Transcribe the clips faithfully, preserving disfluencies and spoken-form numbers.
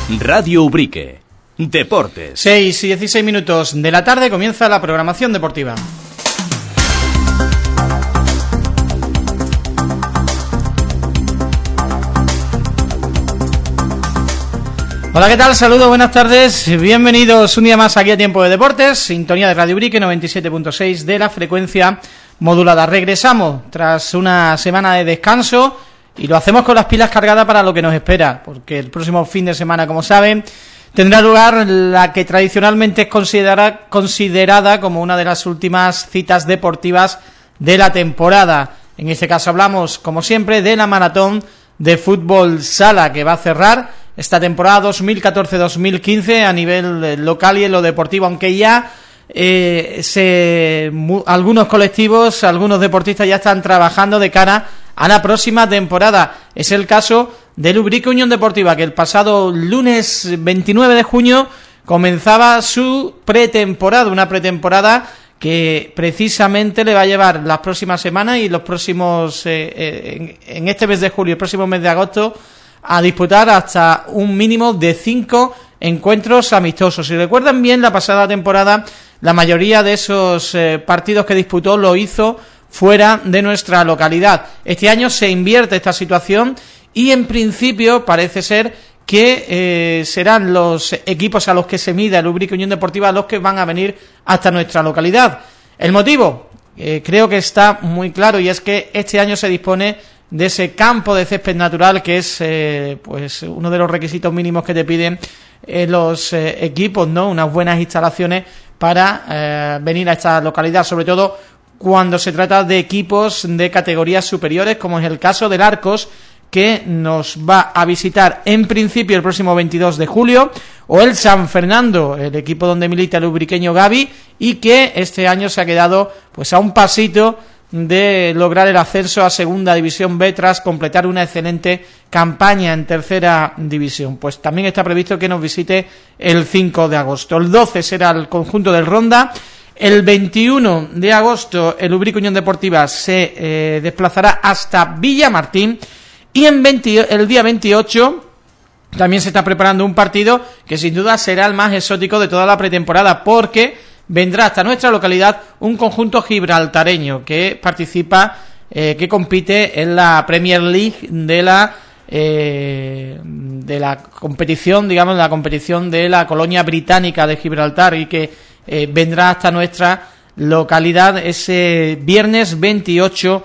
Radio Ubrique. Deportes. seis y dieciséis minutos de la tarde comienza la programación deportiva. Hola, ¿qué tal? Saludos, buenas tardes, bienvenidos un día más aquí a Tiempo de Deportes, sintonía de Radio Ubrique noventa y siete punto seis de la frecuencia modulada. Regresamos tras una semana de descanso y lo hacemos con las pilas cargadas para lo que nos espera, porque el próximo fin de semana, como saben, tendrá lugar la que tradicionalmente es considerada, considerada como una de las últimas citas deportivas de la temporada. En este caso hablamos, como siempre, de la maratón de fútbol sala, que va a cerrar esta temporada dos mil catorce dos mil quince a nivel local y en lo deportivo, aunque ya eh, se mu, algunos colectivos, algunos deportistas ya están trabajando de cara a la próxima temporada. Es el caso del Ubrique Unión Deportiva, que el pasado lunes veintinueve de junio comenzaba su pretemporada, una pretemporada que precisamente le va a llevar las próximas semanas y los próximos eh, eh, en, en este mes de julio, el próximo mes de agosto, a disputar hasta un mínimo de cinco encuentros amistosos. Si recuerdan bien, la pasada temporada la mayoría de esos eh, partidos que disputó lo hizo fuera de nuestra localidad. Este año se invierte esta situación y en principio parece ser que eh, serán los equipos a los que se mida el Ubrique Unión Deportiva los que van a venir hasta nuestra localidad. El motivo, eh, creo que está muy claro, y es que este año se dispone de ese campo de césped natural que es eh, pues uno de los requisitos mínimos que te piden eh, los eh, equipos, ¿no? Unas buenas instalaciones para eh, venir a esta localidad, sobre todo cuando se trata de equipos de categorías superiores, como es el caso del Arcos, que nos va a visitar en principio el próximo veintidós de julio, o el San Fernando, el equipo donde milita el ubriqueño Gaby, y que este año se ha quedado pues a un pasito de lograr el ascenso a Segunda División B tras completar una excelente campaña en Tercera División. Pues también está previsto que nos visite el cinco de agosto. El doce será el conjunto del Ronda. El veintiuno de agosto el Ubrique Unión Deportiva se eh, desplazará hasta Villamartín, y en veinte, el día veintiocho también se está preparando un partido que sin duda será el más exótico de toda la pretemporada, porque vendrá hasta nuestra localidad un conjunto gibraltareño que participa, eh, que compite en la Premier League de la eh, de la competición, digamos, la competición de la colonia británica de Gibraltar, y que eh, vendrá hasta nuestra localidad ese viernes veintiocho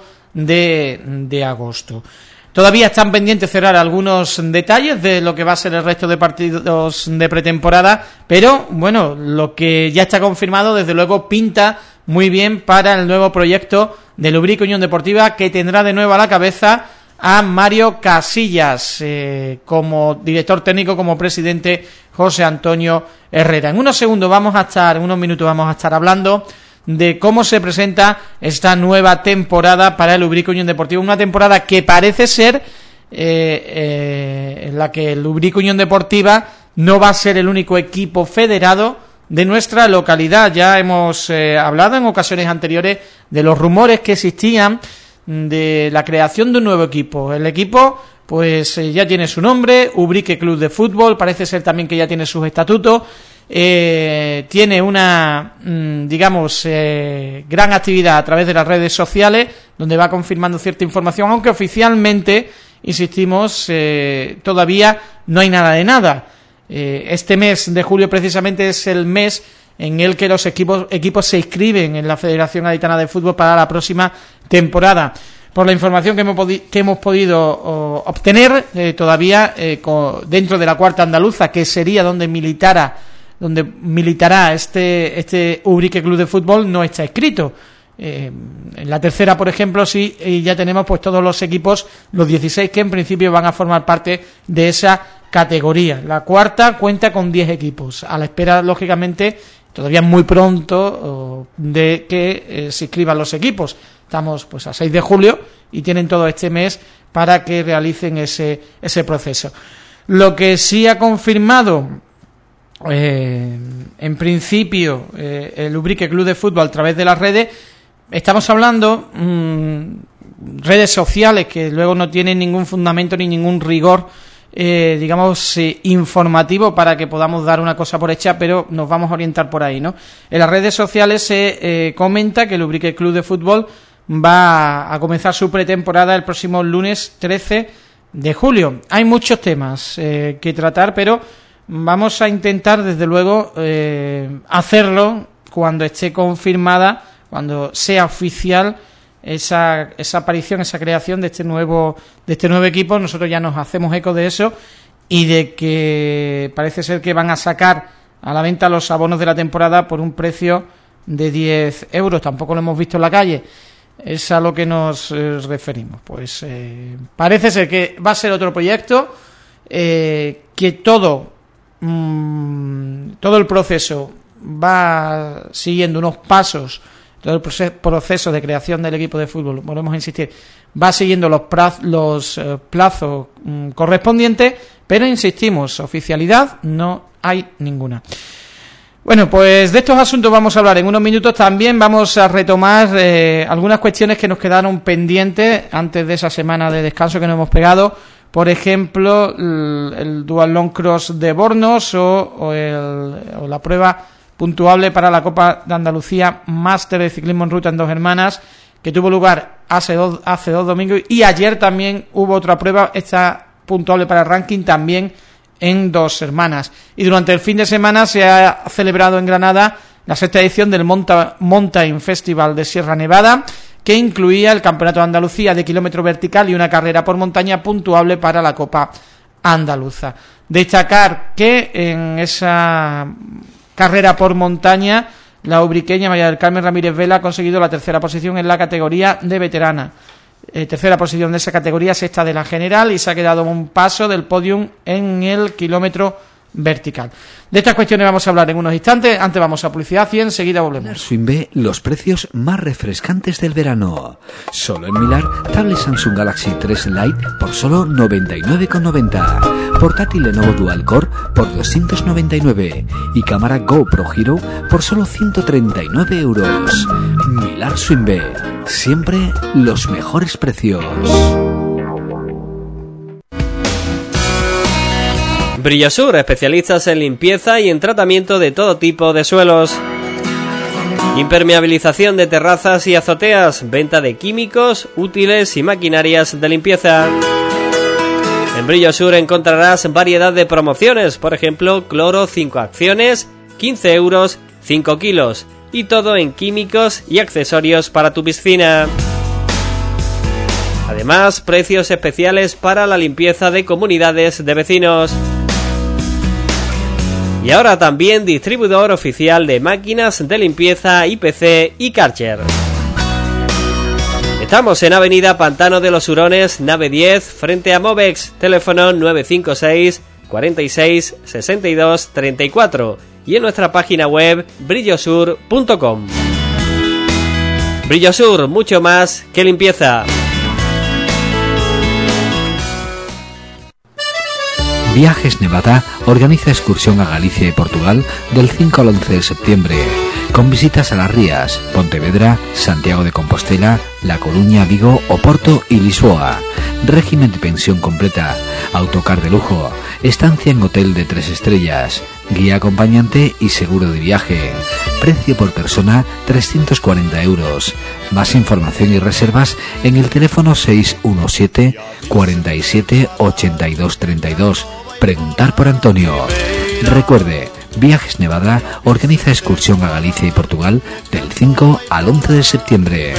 de agosto. Todavía están pendientes cerrar algunos detalles de lo que va a ser el resto de partidos de pretemporada, pero bueno, lo que ya está confirmado desde luego pinta muy bien para el nuevo proyecto del Ubrique Unión Deportiva, que tendrá de nuevo a la cabeza a Mario Casillas eh, como director técnico, como presidente José Antonio Herrera. En unos segundos vamos a estar, en unos minutos vamos a estar hablando de cómo se presenta esta nueva temporada para el Ubrique Unión Deportiva, una temporada que parece ser eh, eh, en la que el Ubrique Unión Deportiva no va a ser el único equipo federado de nuestra localidad. Ya hemos eh, hablado en ocasiones anteriores de los rumores que existían de la creación de un nuevo equipo. El equipo pues eh, ya tiene su nombre, Ubrique Club de Fútbol, parece ser también que ya tiene sus estatutos. Eh, tiene una, mmm, digamos, eh, gran actividad a través de las redes sociales, donde va confirmando cierta información, aunque oficialmente, insistimos, eh, todavía no hay nada de nada. Eh, este mes de julio precisamente es el mes en el que los equipos, equipos se inscriben en la Federación Gaditana de Fútbol para la próxima temporada. Por la información que hemos, podi- que hemos podido oh, obtener, eh, todavía eh, con, dentro de la cuarta andaluza, que sería donde militara donde militará este este Ubrique Club de Fútbol, no está escrito. Eh, en la tercera, por ejemplo, sí, y ya tenemos pues todos los equipos, los dieciséis que en principio van a formar parte de esa categoría. La cuarta cuenta con diez equipos, a la espera, lógicamente, todavía muy pronto, oh, de que eh, se inscriban los equipos. Estamos pues a seis de julio y tienen todo este mes para que realicen ese ese proceso. Lo que sí ha confirmado Eh, en principio eh, el Ubrique Club de Fútbol a través de las redes, estamos hablando mmm, redes sociales que luego no tienen ningún fundamento ni ningún rigor eh, digamos, eh, informativo para que podamos dar una cosa por hecha, pero nos vamos a orientar por ahí, ¿no? En las redes sociales se eh, comenta que el Ubrique Club de Fútbol va a comenzar su pretemporada el próximo lunes trece de julio. Hay muchos temas eh, que tratar, pero vamos a intentar, desde luego, eh, hacerlo cuando esté confirmada, cuando sea oficial esa esa aparición, esa creación de este nuevo de este nuevo equipo. Nosotros ya nos hacemos eco de eso y de que parece ser que van a sacar a la venta los abonos de la temporada por un precio de diez euros. Tampoco lo hemos visto en la calle. Es a lo que nos eh, referimos. Pues eh, parece ser que va a ser otro proyecto, eh, que todo mmm, todo el proceso va siguiendo unos pasos, todo el proceso de creación del equipo de fútbol, volvemos a insistir, va siguiendo los plazos, los eh, plazos mmm, correspondientes, pero insistimos, oficialidad no hay ninguna. Bueno, pues de estos asuntos vamos a hablar en unos minutos. También vamos a retomar eh, algunas cuestiones que nos quedaron pendientes antes de esa semana de descanso que nos hemos pegado. Por ejemplo, el, el Dual Long Cross de Bornos o, o, el, o la prueba puntuable para la Copa de Andalucía Máster de Ciclismo en Ruta en Dos Hermanas, que tuvo lugar hace dos, hace dos domingos, y ayer también hubo otra prueba, esta puntuable para el ranking también en Dos Hermanas. Y durante el fin de semana se ha celebrado en Granada la sexta edición del Monta- Mountain Festival de Sierra Nevada, que incluía el Campeonato de Andalucía de kilómetro vertical y una carrera por montaña puntuable para la Copa Andaluza. Destacar que en esa carrera por montaña la ubriqueña María del Carmen Ramírez Vela ha conseguido la tercera posición en la categoría de veterana. Eh, tercera posición de esa categoría, sexta de la general, y se ha quedado un paso del podium en el kilómetro vertical. De estas cuestiones vamos a hablar en unos instantes. Antes vamos a publicidad y enseguida volvemos. Swinbe, los precios más refrescantes del verano. Solo en Milar, tablet Samsung Galaxy tres Lite por solo noventa y nueve con noventa. Portátil Lenovo Dual Core por doscientos noventa y nueve. Y cámara GoPro Hero por solo ciento treinta y nueve euros. Milar Swinbe, siempre los mejores precios. Brillosur, especialistas en limpieza y en tratamiento de todo tipo de suelos. Impermeabilización de terrazas y azoteas, venta de químicos, útiles y maquinarias de limpieza. En Brillosur encontrarás variedad de promociones, por ejemplo, cloro cinco acciones, quince euros, cinco kilos, y todo en químicos y accesorios para tu piscina. Además, precios especiales para la limpieza de comunidades de vecinos. Y ahora también distribuidor oficial de máquinas de limpieza I P C y Karcher. Estamos en Avenida Pantano de los Hurones, nave diez, frente a Movex, teléfono nueve cinco seis, cuarenta y seis, sesenta y dos, treinta y cuatro, y en nuestra página web brillosur punto com. Brillosur, mucho más que limpieza. Viajes Nevada organiza excursión a Galicia y Portugal del cinco al once de septiembre, con visitas a Las Rías, Pontevedra, Santiago de Compostela, La Coruña, Vigo, Oporto y Lisboa. Régimen de pensión completa, autocar de lujo, estancia en hotel de tres estrellas, guía acompañante y seguro de viaje. Precio por persona trescientos cuarenta euros. Más información y reservas en el teléfono seis uno siete, cuarenta y siete, ochenta y dos, treinta y dos. Preguntar por Antonio. Recuerde, Viajes Nevada organiza excursión a Galicia y Portugal del cinco al once de septiembre.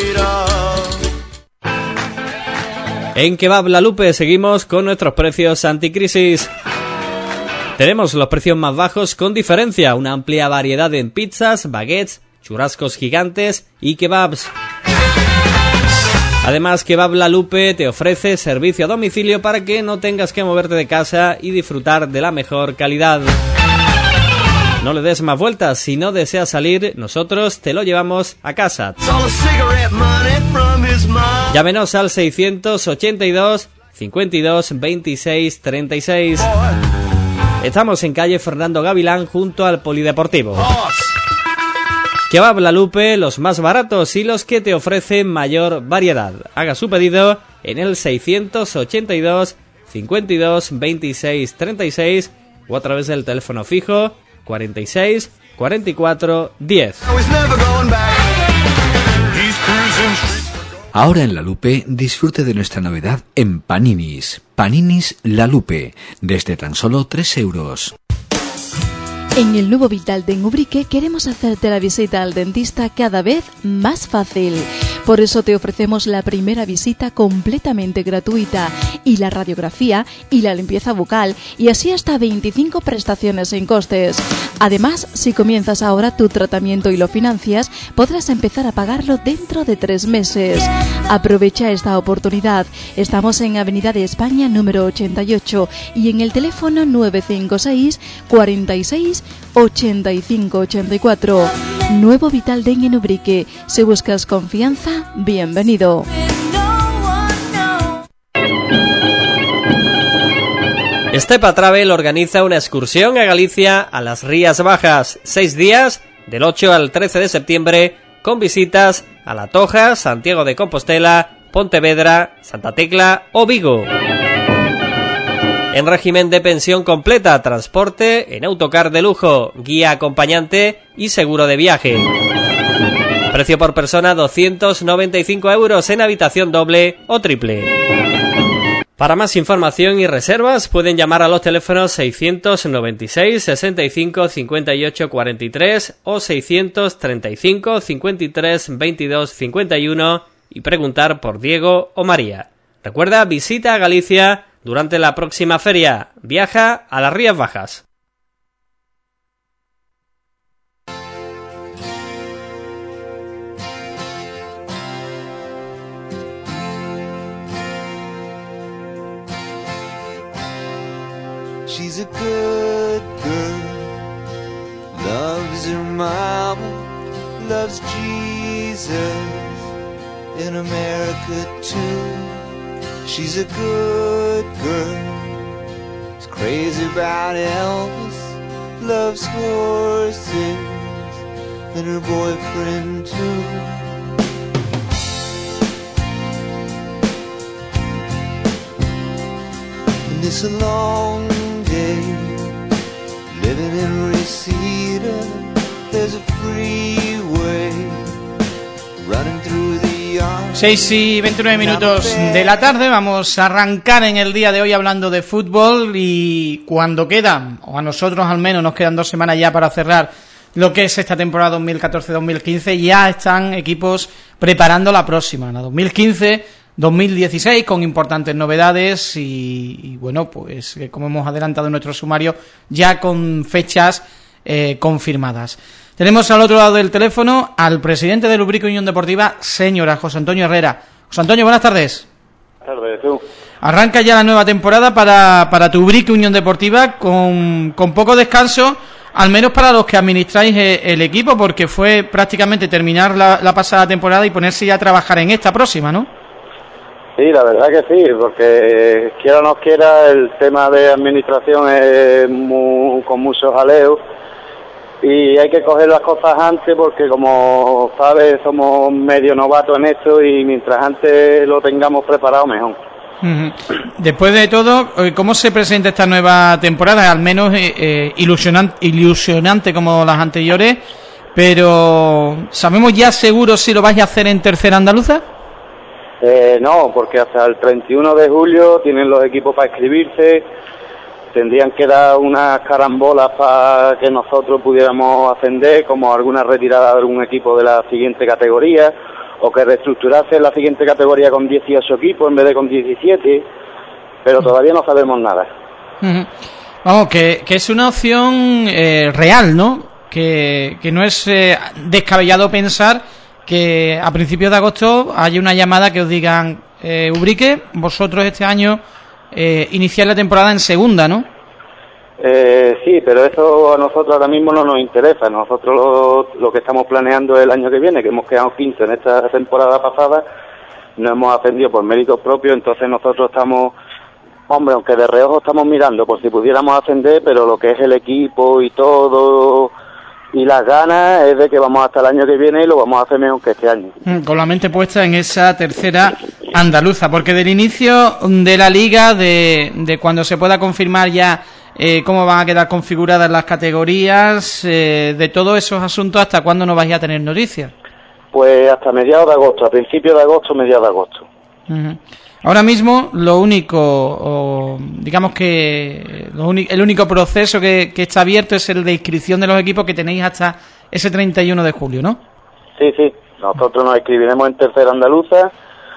En Kebab La Lupe seguimos con nuestros precios anticrisis. Tenemos los precios más bajos con diferencia, una amplia variedad en pizzas, baguettes, churrascos gigantes y kebabs. Además, Kebab La Lupe te ofrece servicio a domicilio para que no tengas que moverte de casa y disfrutar de la mejor calidad. No le des más vueltas, si no deseas salir, nosotros te lo llevamos a casa. Llámenos al seiscientos ochenta y dos, cincuenta y dos, veintiséis, treinta y seis. Estamos en calle Fernando Gavilán junto al Polideportivo. Kebab La Lupe, los más baratos y los que te ofrecen mayor variedad. Haga su pedido en el seiscientos ochenta y dos, cincuenta y dos, veintiséis, treinta y seis o a través del teléfono fijo cuarenta y seis, cuarenta y cuatro, diez. Ahora en La Lupe disfrute de nuestra novedad en Paninis. Paninis La Lupe, desde tan solo tres euros. En el nuevo Vital de Ubrique queremos hacerte la visita al dentista cada vez más fácil. Por eso te ofrecemos la primera visita completamente gratuita y la radiografía y la limpieza bucal y así hasta veinticinco prestaciones sin costes. Además, si comienzas ahora tu tratamiento y lo financias, podrás empezar a pagarlo dentro de tres meses. Aprovecha esta oportunidad. Estamos en Avenida de España número ochenta y ocho y en el teléfono nueve cinco seis, cuarenta y seis, ochenta y cinco ochenta y cuatro. Nuevo Vital Dent en Ubrique. Si buscas confianza, bienvenido. Estepa Travel organiza una excursión a Galicia a las Rías Bajas, seis días, del ocho al trece de septiembre, con visitas a La Toja, Santiago de Compostela, Pontevedra, Santa Tecla o Vigo. En régimen de pensión completa, transporte en autocar de lujo, guía acompañante y seguro de viaje. Precio por persona doscientos noventa y cinco euros en habitación doble o triple. Para más información y reservas pueden llamar a los teléfonos seiscientos noventa y seis, sesenta y cinco, cincuenta y ocho, cuarenta y tres o seiscientos treinta y cinco, cincuenta y tres, veintidós, cincuenta y uno y preguntar por Diego o María. Recuerda, visita a Galicia durante la próxima feria. Viaja a las Rías Bajas. She's a good girl, loves her mama, loves Jesus, in America too. She's a good girl, is crazy about Elvis, loves horses, and her boyfriend too. And it's a long day, living in Reseda, there's a freeway running through the seis y veintinueve minutos de la tarde. Vamos a arrancar en el día de hoy hablando de fútbol y cuando quedan, o a nosotros al menos nos quedan dos semanas ya para cerrar lo que es esta temporada dos mil catorce dos mil quince, ya están equipos preparando la próxima, la dos mil quince dos mil dieciséis, con importantes novedades y, y bueno, pues como hemos adelantado en nuestro sumario, ya con fechas eh, confirmadas. Tenemos al otro lado del teléfono al presidente del Ubrique Unión Deportiva, señora José Antonio Herrera. José Antonio, buenas tardes. Buenas tardes, tú. Arranca ya la nueva temporada para, para tu Ubrique Unión Deportiva con, con poco descanso, al menos para los que administráis el, el equipo, porque fue prácticamente terminar la, la pasada temporada y ponerse ya a trabajar en esta próxima, ¿no? Sí, la verdad que sí, porque quiera o no quiera, el tema de administración es muy, con mucho jaleo. Y hay que coger las cosas antes porque, como sabes, somos medio novatos en esto y mientras antes lo tengamos preparado, mejor. Uh-huh. Después de todo, ¿cómo se presenta esta nueva temporada? Al menos eh, eh, ilusionante, ilusionante como las anteriores, pero ¿sabemos ya seguro si lo vais a hacer en tercera andaluza? Eh, no, porque hasta el treinta y uno de julio tienen los equipos para inscribirse. Tendrían que dar unas carambolas para que nosotros pudiéramos ascender, como alguna retirada de algún equipo de la siguiente categoría, o que reestructurarse la siguiente categoría con dieciocho equipos en vez de con diecisiete, pero todavía no sabemos nada. Uh-huh. Vamos, que, que es una opción eh, real, ¿no? Que, que no es eh, descabellado pensar que a principios de agosto haya una llamada que os digan eh, Ubrique, vosotros este año Eh, iniciar la temporada en segunda, ¿no? Eh, sí, pero eso a nosotros ahora mismo no nos interesa. Nosotros lo, lo que estamos planeando es el año que viene, que hemos quedado quinto en esta temporada pasada, no hemos ascendido por méritos propios, entonces nosotros estamos, hombre, aunque de reojo estamos mirando por si pudiéramos ascender, pero lo que es el equipo y todo, y las ganas es de que vamos hasta el año que viene y lo vamos a hacer mejor que este año. Con la mente puesta en esa tercera andaluza, porque del inicio de la liga, de, de cuando se pueda confirmar ya eh, cómo van a quedar configuradas las categorías, eh, de todos esos asuntos, ¿hasta cuándo no vais a tener noticias? Pues hasta mediados de agosto, a principios de agosto, mediados de agosto. Uh-huh. Ahora mismo lo único, o, digamos que lo uni- el único proceso que, que está abierto es el de inscripción de los equipos, que tenéis hasta ese treinta y uno de julio, ¿no? Sí, sí, nosotros nos inscribiremos en tercera andaluza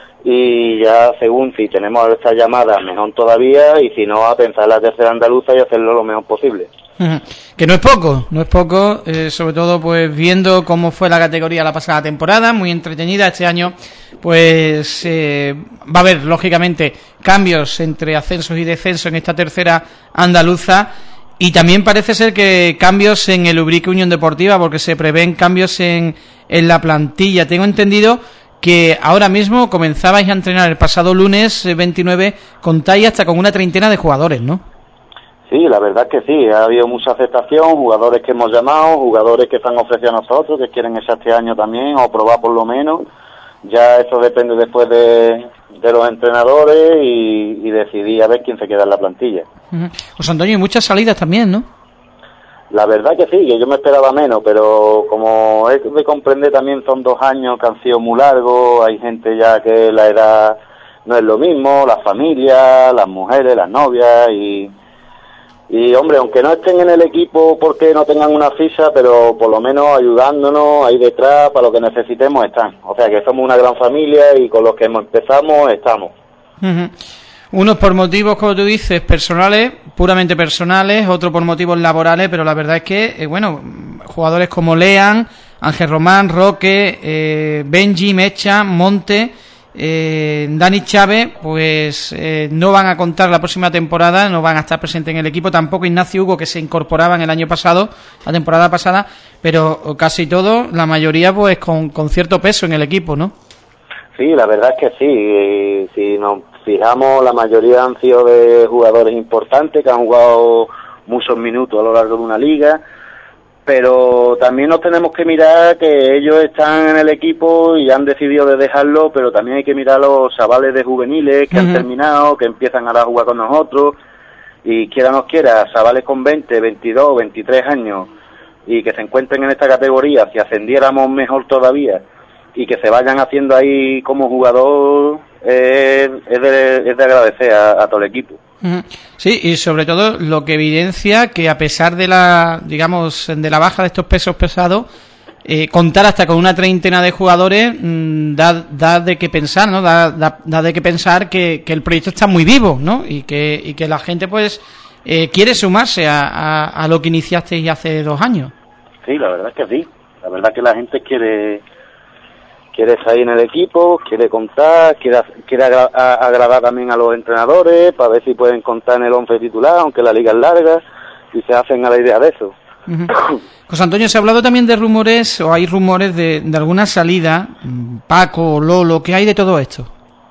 y ya según si tenemos esta llamada mejor todavía, y si no, a pensar en la tercera andaluza y hacerlo lo mejor posible. Uh-huh. Que no es poco, no es poco, eh, sobre todo pues viendo cómo fue la categoría la pasada temporada, muy entretenida. Este año pues eh, va a haber lógicamente cambios entre ascensos y descensos en esta tercera andaluza, y también parece ser que cambios en el Ubrique Unión Deportiva, porque se prevén cambios en, en la plantilla. Tengo entendido que ahora mismo comenzabais a entrenar el pasado lunes eh, veintinueve, contáis hasta con una treintena de jugadores, ¿no? Sí, la verdad es que sí, ha habido mucha aceptación, jugadores que hemos llamado, jugadores que se han ofrecido a nosotros, que quieren echar este año también, o probar por lo menos. Ya eso depende después de, de los entrenadores y, y decidir a ver quién se queda en la plantilla. Uh-huh. José Antonio, y muchas salidas también, ¿no? La verdad que sí, que yo me esperaba menos, pero como es de comprender, también son dos años que han sido muy largos, hay gente ya que la edad no es lo mismo, las familias, las mujeres, las novias, y... Y, hombre, aunque no estén en el equipo porque no tengan una ficha, pero por lo menos ayudándonos ahí detrás para lo que necesitemos están. O sea, que somos una gran familia y con los que empezamos estamos. Uh-huh. Unos por motivos, como tú dices, personales, puramente personales, otros por motivos laborales, pero la verdad es que, eh, bueno, jugadores como Lean, Ángel Román, Roque, eh, Benji, Mecha, Monte... Eh, Dani Chávez pues eh, no van a contar la próxima temporada, no van a estar presentes en el equipo, tampoco Ignacio Hugo, que se incorporaban el año pasado, la temporada pasada, pero casi todos, la mayoría pues con, con cierto peso en el equipo, ¿no? Sí, la verdad es que sí, y si nos fijamos, la mayoría han sido de jugadores importantes que han jugado muchos minutos a lo largo de una liga, pero también nos tenemos que mirar que ellos están en el equipo y han decidido de dejarlo, pero también hay que mirar a los chavales de juveniles que uh-huh. han terminado, que empiezan ahora a jugar con nosotros, y quiera nos quiera, chavales con veinte, veintidós, veintitrés años, y que se encuentren en esta categoría, si ascendiéramos mejor todavía, y que se vayan haciendo ahí como jugador, eh, es, de, es de agradecer a, a todo el equipo. Sí, y sobre todo lo que evidencia que a pesar de la, digamos, de la baja de estos pesos pesados, eh, contar hasta con una treintena de jugadores mmm, da, da de qué pensar, ¿no? Da, da, da de qué pensar que, que el proyecto está muy vivo, ¿no? Y que, y que la gente pues eh, quiere sumarse a, a, a lo que iniciasteis hace dos años. Sí, la verdad es que sí. La verdad es que la gente quiere quiere estar ahí en el equipo, quiere contar, quiere, quiere agra- a, agradar también a los entrenadores para ver si pueden contar en el once titular, aunque la liga es larga, y se hacen a la idea de eso. Uh-huh. José Antonio, se ha hablado también de rumores, o hay rumores de, de alguna salida, Paco, Lolo, ¿qué hay de todo esto?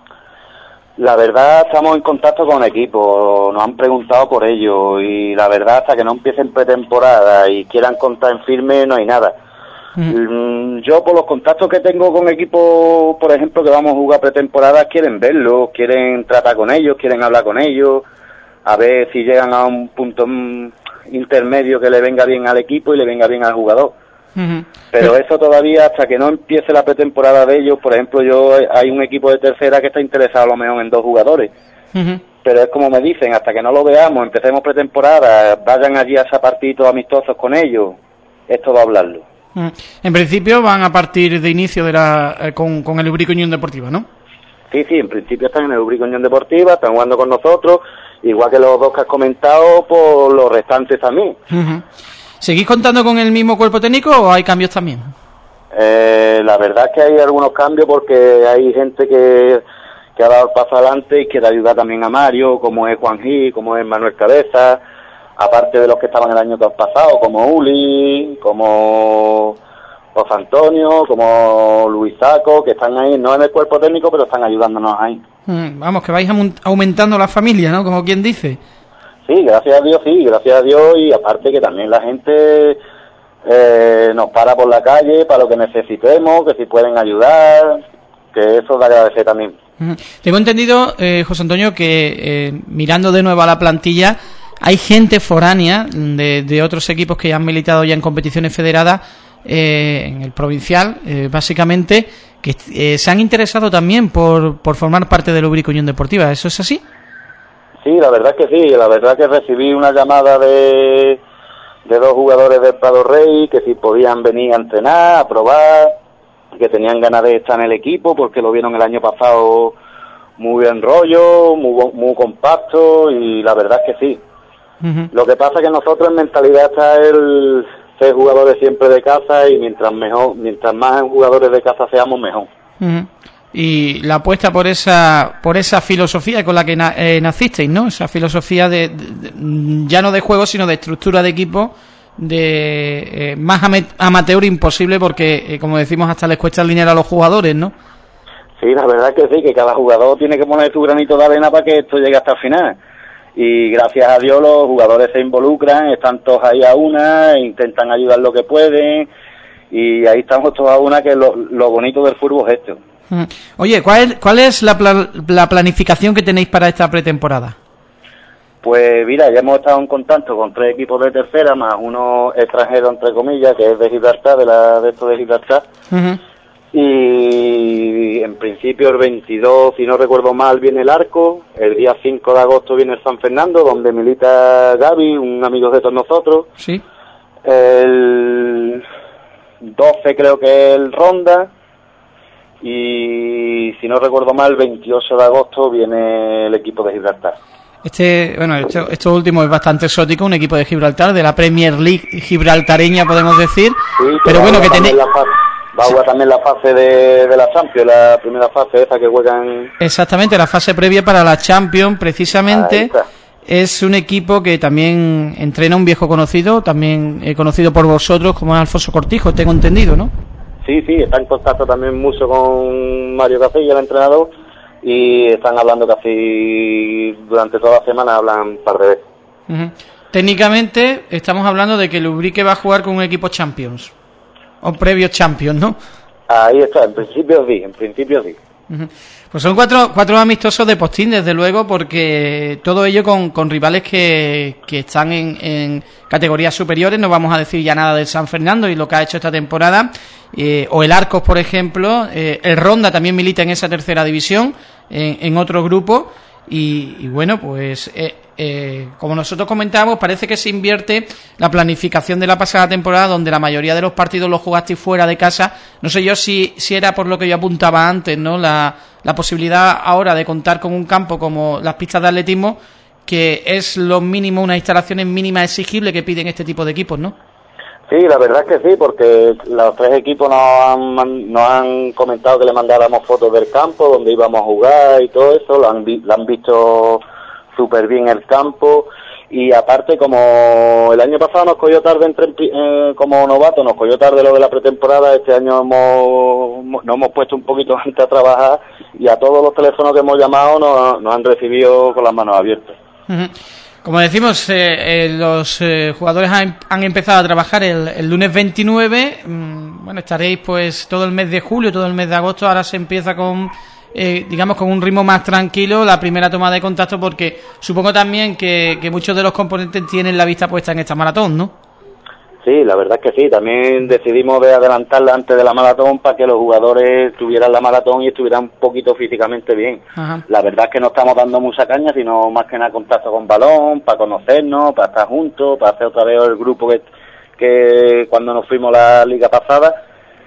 La verdad, estamos en contacto con el equipo, nos han preguntado por ello, y la verdad, hasta que no empiecen pretemporada y quieran contar en firme, no hay nada. Uh-huh. Yo, por los contactos que tengo con equipos, por ejemplo, que vamos a jugar pretemporada, quieren verlos, quieren tratar con ellos, quieren hablar con ellos, a ver si llegan a un punto intermedio que le venga bien al equipo y le venga bien al jugador. Uh-huh. Pero eso todavía, hasta que no empiece la pretemporada de ellos, por ejemplo, yo hay un equipo de tercera que está interesado a lo mejor en dos jugadores. Uh-huh. Pero es como me dicen, hasta que no lo veamos, empecemos pretemporada, vayan allí a ese partido amistosos con ellos, es todo hablarlo. En principio van a partir de inicio de la eh, con, con el Ubrique Unión Deportiva, ¿no? Sí, sí, en principio están en el Ubrique Unión Deportiva, están jugando con nosotros, igual que los dos que has comentado, por los restantes también. Uh-huh. ¿Seguís contando con el mismo cuerpo técnico o hay cambios también? Eh, la verdad es que hay algunos cambios porque hay gente que, que ha dado el paso adelante y quiere ayudar también a Mario, como es Juan Gil, como es Manuel Cabeza, aparte de los que estaban el año pasado, como Uli, como José Antonio, como Luisaco, que están ahí, no en el cuerpo técnico, pero están ayudándonos ahí. Mm, vamos, que vais aumentando la familia, ¿no? Como quien dice. Sí, gracias a Dios, sí, gracias a Dios, y aparte que también la gente eh, nos para por la calle para lo que necesitemos, que si pueden ayudar, que eso es de agradecer también. Uh-huh. Tengo entendido, eh, José Antonio, que eh, mirando de nuevo a la plantilla, hay gente foránea de, de otros equipos que han militado ya en competiciones federadas, eh, en el provincial, eh, básicamente, que eh, se han interesado también por, por formar parte del Ubrique Unión Deportiva. ¿Eso es así? Sí, la verdad es que sí, la verdad es que recibí una llamada de, de dos jugadores del Prado Rey, que si podían venir a entrenar, a probar, que tenían ganas de estar en el equipo, porque lo vieron el año pasado muy buen rollo, muy, muy compacto, y la verdad es que sí. Uh-huh. Lo que pasa es que nosotros en mentalidad está el ser jugadores siempre de casa, y mientras mejor, mientras más jugadores de casa seamos, mejor. Uh-huh. Y la apuesta por esa por esa filosofía con la que na, eh, nacisteis, ¿no? Esa filosofía de, de, de ya no de juego, sino de estructura de equipo, de eh, más amateur imposible, porque eh, como decimos, hasta les cuesta el dinero a los jugadores, ¿no? Sí, la verdad es que sí, que cada jugador tiene que poner su granito de arena para que esto llegue hasta el final. Y gracias a Dios los jugadores se involucran, están todos ahí a una, e intentan ayudar lo que pueden, y ahí estamos todos a una, que lo, lo bonito del fútbol es esto. Oye, ¿cuál es, cuál es la, pla- la planificación que tenéis para esta pretemporada? Pues mira, ya hemos estado en contacto con tres equipos de tercera, más uno extranjero, entre comillas, que es de Gibraltar, de la de esto de Gibraltar. Uh-huh. Y en principio el veintidós, si no recuerdo mal, viene el Arco. El día cinco de agosto viene el San Fernando, donde milita Gaby, un amigo de todos nosotros. Sí. El doce creo que es el Ronda. Y si no recuerdo mal, el veintiocho de agosto viene el equipo de Gibraltar. Este, bueno, esto, esto último es bastante exótico, un equipo de Gibraltar, de la Premier League gibraltareña, podemos decir. Sí, pero bueno, que tenéis... Va a jugar también la fase de, de la Champions, la primera fase esa que juegan... Exactamente, la fase previa para la Champions, precisamente. Es un equipo que también entrena un viejo conocido, también eh, conocido por vosotros, como es Alfonso Cortijo, tengo entendido, ¿no? Sí, sí, está en contacto también mucho con Mario Casella, el entrenador, y están hablando casi durante toda la semana, hablan un par de veces. Uh-huh. Técnicamente estamos hablando de que el Ubrique va a jugar con un equipo Champions, o previo Champions, ¿no? Ahí está, en principio sí, en principio sí. Uh-huh. Pues son cuatro cuatro amistosos de postín, desde luego, porque todo ello con, con rivales que, que están en, en categorías superiores. No vamos a decir ya nada del San Fernando y lo que ha hecho esta temporada, eh, o el Arcos, por ejemplo. Eh, el Ronda también milita en esa tercera división, en, en otro grupo. Y, y bueno, pues eh, eh, como nosotros comentábamos, parece que se invierte la planificación de la pasada temporada, donde la mayoría de los partidos los jugasteis fuera de casa. No sé yo si, si era por lo que yo apuntaba antes, ¿no? La, la posibilidad ahora de contar con un campo como las pistas de atletismo, que es lo mínimo, unas instalaciones mínimas exigibles que piden este tipo de equipos, ¿no? Sí, la verdad es que sí, porque los tres equipos nos han, nos han comentado que le mandáramos fotos del campo, donde íbamos a jugar y todo eso, lo han, vi, lo han visto súper bien el campo, y aparte, como el año pasado nos cogió tarde entre, eh, como novato, nos cogió tarde lo de la pretemporada, este año hemos, nos hemos puesto un poquito antes a trabajar, y a todos los teléfonos que hemos llamado nos, nos han recibido con las manos abiertas. Uh-huh. Como decimos, eh, eh, los eh, jugadores han, han empezado a trabajar el, el lunes veintinueve. Mm, bueno, estaréis pues todo el mes de julio, todo el mes de agosto. Ahora se empieza con, eh, digamos, con un ritmo más tranquilo la primera toma de contacto, porque supongo también que, que muchos de los componentes tienen la vista puesta en esta maratón, ¿no? Sí, la verdad es que sí. También decidimos de adelantarla antes de la maratón para que los jugadores tuvieran la maratón y estuvieran un poquito físicamente bien. Ajá. La verdad es que no estamos dando mucha caña, sino más que nada contacto con balón, para conocernos, para estar juntos, para hacer otra vez el grupo que, que cuando nos fuimos la liga pasada,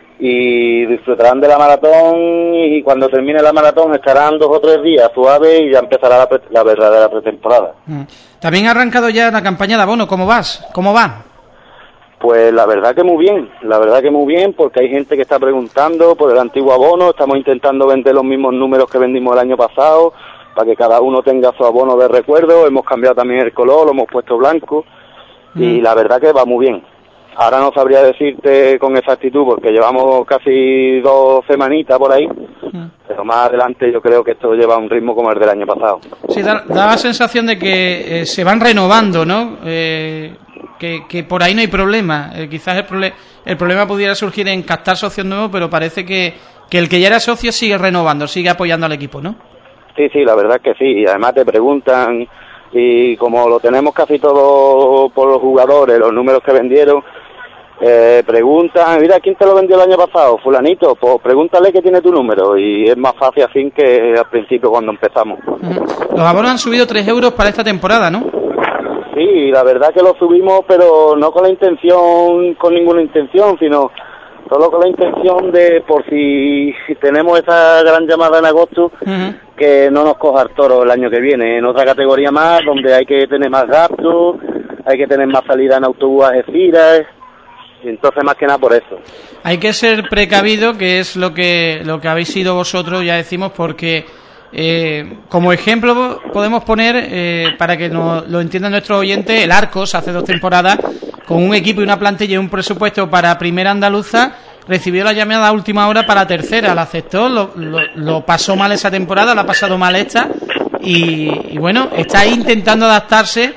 y disfrutarán de la maratón, y cuando termine la maratón estarán dos o tres días suaves y ya empezará la, pre- la verdadera pretemporada. También ha arrancado ya la campaña de abono. ¿Cómo vas? ¿Cómo va? Pues la verdad que muy bien, la verdad que muy bien, porque hay gente que está preguntando por el antiguo abono. Estamos intentando vender los mismos números que vendimos el año pasado, para que cada uno tenga su abono de recuerdo. Hemos cambiado también el color, lo hemos puesto blanco, mm. y la verdad que va muy bien. Ahora no sabría decirte con exactitud, porque llevamos casi dos semanitas por ahí, mm. pero más adelante yo creo que esto lleva un ritmo como el del año pasado. Sí, da, da la sensación de que eh, se van renovando, ¿no? Eh... que, que por ahí no hay problema. Eh, quizás el, prole el problema pudiera surgir en captar socios nuevos, pero parece que, que el que ya era socio sigue renovando, sigue apoyando al equipo, ¿no? Sí, sí, la verdad es que sí. Y además te preguntan, y como lo tenemos casi todo por los jugadores, los números que vendieron, eh, preguntan, mira, ¿quién te lo vendió el año pasado? Fulanito, pues pregúntale que tiene tu número. Y es más fácil así que al principio cuando empezamos. Uh-huh. Los abonos han subido tres euros para esta temporada, ¿no? Sí, la verdad que lo subimos, pero no con la intención, con ninguna intención, sino solo con la intención de, por si tenemos esa gran llamada en agosto, uh-huh, que no nos coja el toro el año que viene, en otra categoría más, donde hay que tener más gastos, hay que tener más salida en autobús a Algeciras, y entonces más que nada por eso. Hay que ser precavido, que es lo que lo que habéis sido vosotros, ya decimos, porque eh, como ejemplo podemos poner, eh, para que nos, lo entiendan nuestros oyentes, el Arcos hace dos temporadas, con un equipo y una plantilla y un presupuesto para primera andaluza, recibió la llamada a última hora para tercera, la aceptó, lo, lo, lo pasó mal esa temporada, lo ha pasado mal esta, y, y bueno, está ahí intentando adaptarse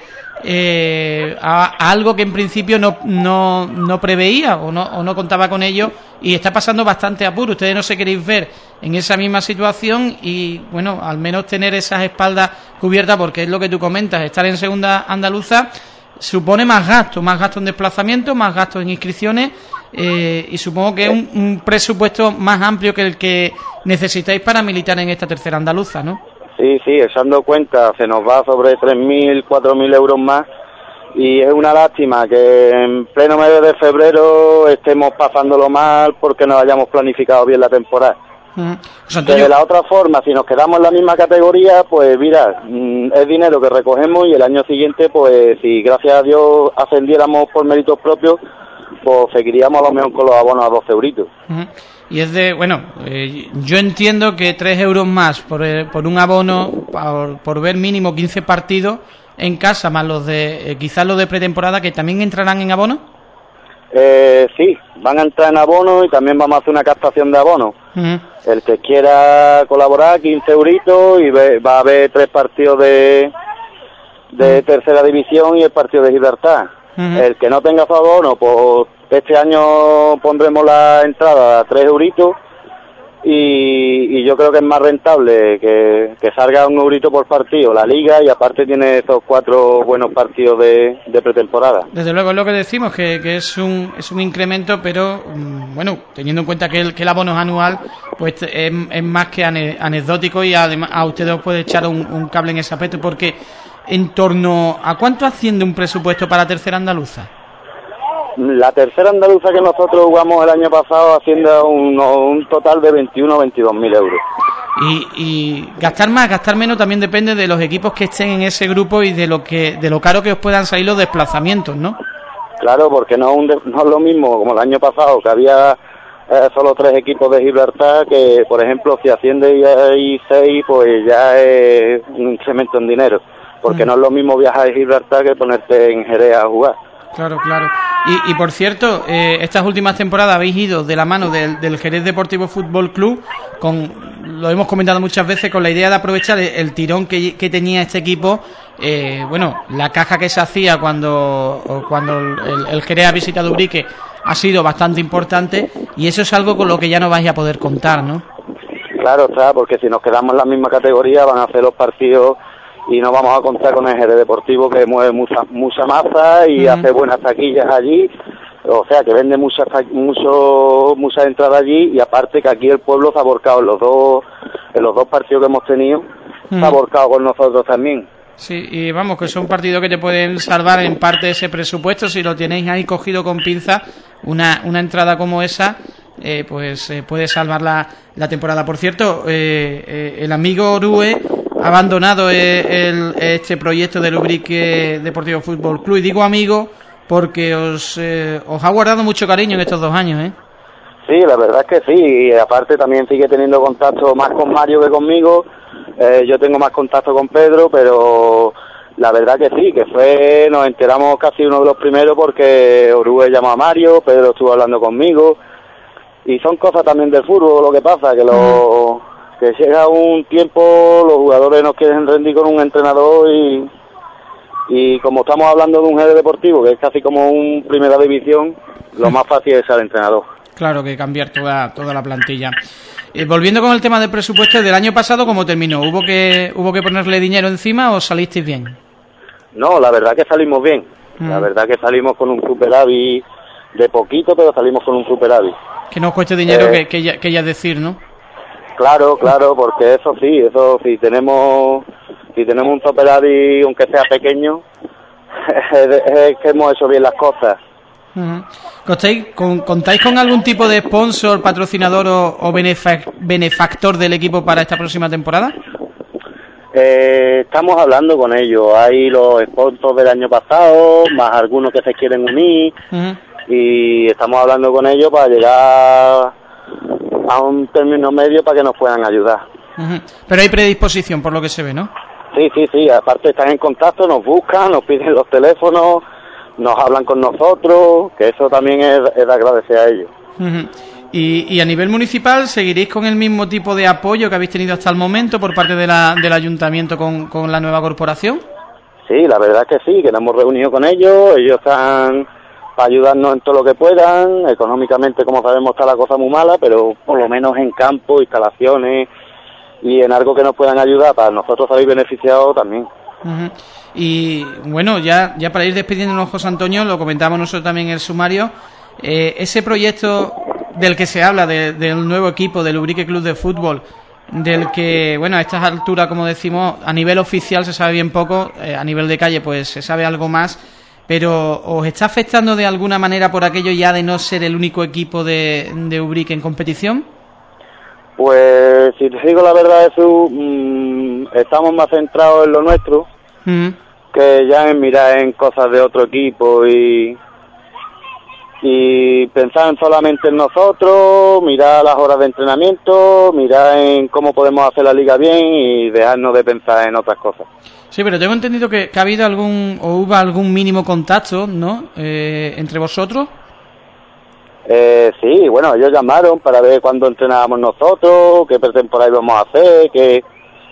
eh, a, a algo que en principio no, no, no preveía o no, o no contaba con ello, y está pasando bastante apuro. Ustedes no se queréis ver en esa misma situación y bueno, al menos tener esas espaldas cubiertas, porque es lo que tú comentas, estar en segunda andaluza supone más gasto, más gasto en desplazamiento, más gasto en inscripciones, eh, y supongo que es un, un presupuesto más amplio que el que necesitáis para militar en esta tercera andaluza, ¿no? Sí, sí, echando cuenta, se nos va sobre tres mil, cuatro mil euros más, y es una lástima que en pleno mes de febrero estemos pasándolo mal porque no hayamos planificado bien la temporada. Uh-huh. Pues, Antonio... De la otra forma, si nos quedamos en la misma categoría, pues mira, es dinero que recogemos, y el año siguiente, pues si gracias a Dios ascendiéramos por méritos propios, pues seguiríamos a lo mejor con los abonos a doce euritos. Uh-huh. Y es de, bueno, eh, yo entiendo que tres euros más por, eh, por un abono, por, por ver mínimo quince partidos en casa, más los de, eh, quizás los de pretemporada, que también entrarán en abono. Eh, sí, van a entrar en abono, y también vamos a hacer una captación de abono. Uh-huh. El que quiera colaborar, quince euritos, y ve, va a haber tres partidos de, de uh-huh. tercera división y el partido de Gibraltar. Uh-huh. El que no tenga su abono, pues este año pondremos la entrada a tres euritos, y, y yo creo que es más rentable que, que salga un eurito por partido la liga, y aparte tiene estos cuatro buenos partidos de, de pretemporada. Desde luego es lo que decimos, que, que es un es un incremento, pero bueno, teniendo en cuenta que el, que el abono es anual, pues es, es más que ane, anecdótico, y además a ustedes os puede echar un, un cable en ese aspecto, porque en torno a cuánto asciende un presupuesto para tercera andaluza. La tercera andaluza que nosotros jugamos el año pasado asciende un, un total de veintiuno o veintidós mil euros. Y, y gastar más, gastar menos también depende de los equipos que estén en ese grupo y de lo que de lo caro que os puedan salir los desplazamientos, ¿no? Claro, porque no, un de, no es lo mismo como el año pasado, que había eh, solo tres equipos de Gibraltar, que por ejemplo si asciende y hay seis, pues ya es un incremento en dinero, porque mm. no es lo mismo viajar a Gibraltar que ponerte en Jerez a jugar. Claro, claro. Y, y por cierto, eh, estas últimas temporadas habéis ido de la mano del, del Jerez Deportivo Fútbol Club, con, lo hemos comentado muchas veces, con la idea de aprovechar el, el tirón que, que tenía este equipo. Eh, bueno, la caja que se hacía cuando, cuando el, el Jerez ha visitado Ubrique ha sido bastante importante, y eso es algo con lo que ya no vais a poder contar, ¿no? Claro, está, porque si nos quedamos en la misma categoría van a hacer los partidos y no vamos a contar con el Jerez Deportivo, que mueve mucha mucha masa y uh-huh. hace buenas taquillas allí, o sea que vende muchas mucho, muchas entradas allí, y aparte que aquí el pueblo se ha volcado en los dos en los dos partidos que hemos tenido, uh-huh. se ha volcado con nosotros también. Sí, y vamos, que son partidos que te pueden salvar en parte ese presupuesto, si lo tenéis ahí cogido con pinza, una, una entrada como esa, eh, pues eh, puede salvar la, la temporada. Por cierto, eh, eh, el amigo Orue ha abandonado el, este proyecto del Ubrique Deportivo Fútbol Club, y digo amigo porque os eh, os ha guardado mucho cariño en estos dos años, ¿eh? Sí, la verdad es que sí, y aparte también sigue teniendo contacto más con Mario que conmigo. Eh, yo tengo más contacto con Pedro, pero la verdad que sí, que fue, nos enteramos casi uno de los primeros, porque Orue llamó a Mario, Pedro estuvo hablando conmigo, y son cosas también del fútbol lo que pasa, que lo... Mm. que llega un tiempo, los jugadores no quieren rendir con un entrenador, y, y como estamos hablando de un G D deportivo, que es casi como un primera división, lo más fácil es ser entrenador. Claro, que cambiar toda toda la plantilla. Eh, volviendo con el tema del presupuesto, del año pasado, ¿cómo terminó? ¿Hubo que hubo que ponerle dinero encima o salisteis bien? No, la verdad que salimos bien. Mm. La verdad que salimos con un superávit de poquito, pero salimos con un superávit. Que no os cueste dinero, eh, que, que, ya, que ya decir, ¿no? Claro, claro, porque eso sí, eso sí, tenemos, si tenemos un superávit, aunque sea pequeño, es, es que hemos hecho bien las cosas. Uh-huh. ¿Contáis con, ¿Contáis con algún tipo de sponsor, patrocinador o, o benefac, benefactor del equipo para esta próxima temporada? Eh, estamos hablando con ellos. Hay los sponsors del año pasado, más algunos que se quieren unir, uh-huh. y estamos hablando con ellos para llegar a un término medio para que nos puedan ayudar. Uh-huh. Pero hay predisposición, por lo que se ve, ¿no? Sí, sí, sí. Aparte están en contacto, nos buscan, nos piden los teléfonos, nos hablan con nosotros, que eso también es, es de agradecer a ellos. Uh-huh. y, y a nivel municipal, ¿seguiréis con el mismo tipo de apoyo que habéis tenido hasta el momento por parte de la, del ayuntamiento con, con la nueva corporación? Sí, la verdad es que sí, que nos hemos reunido con ellos, ellos están para ayudarnos en todo lo que puedan. Económicamente, como sabemos, está la cosa muy mala, pero por lo menos en campo, instalaciones y en algo que nos puedan ayudar para nosotros salir beneficiados también. Uh-huh. Y bueno, ya ya para ir despidiéndonos, José Antonio, lo comentábamos nosotros también en el sumario, eh, ese proyecto del que se habla, de, del nuevo equipo del Ubrique Club de Fútbol, del que, bueno, a estas alturas, como decimos, a nivel oficial se sabe bien poco, eh, a nivel de calle pues se sabe algo más, pero ¿os está afectando de alguna manera por aquello ya de no ser el único equipo de, de Ubrique en competición? Pues, si te digo la verdad, Jesús, mmm, estamos más centrados en lo nuestro, uh-huh. que ya en mirar en cosas de otro equipo y y pensar solamente en nosotros, mirar las horas de entrenamiento, mirar en cómo podemos hacer la liga bien y dejarnos de pensar en otras cosas. Sí, pero tengo entendido que, que ha habido algún o hubo algún mínimo contacto, ¿no?, eh, entre vosotros. Eh, sí, bueno, ellos llamaron para ver cuándo entrenábamos nosotros, qué pretemporada íbamos a hacer, que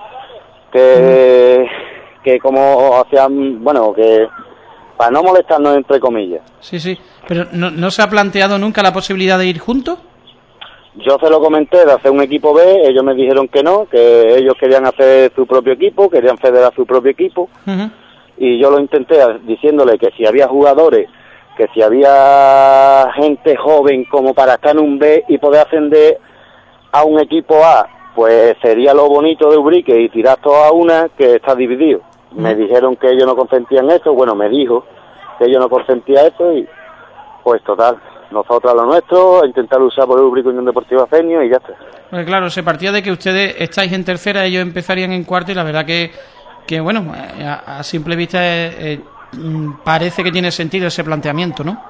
que, mm. que cómo hacían, bueno, que para no molestarnos entre comillas. Sí, sí, pero ¿no, no se ha planteado nunca la posibilidad de ir juntos? Yo se lo comenté de hacer un equipo B, ellos me dijeron que no, que ellos querían hacer su propio equipo, querían federar su propio equipo, uh-huh. y yo lo intenté diciéndole que si había jugadores, que si había gente joven como para estar en un B y poder ascender a un equipo A, pues sería lo bonito de Ubrique y tirar todo a una que está dividido. Uh-huh. Me dijeron que ellos no consentían eso, bueno, me dijo que ellos no consentían eso y pues total, nosotros a lo nuestro, a intentar luchar por el Ubrique Unión Deportiva Fenio y ya está. Pues claro, se partía de que ustedes estáis en tercera, ellos empezarían en cuarta y la verdad que, que bueno, a, a simple vista eh, eh, parece que tiene sentido ese planteamiento, ¿no?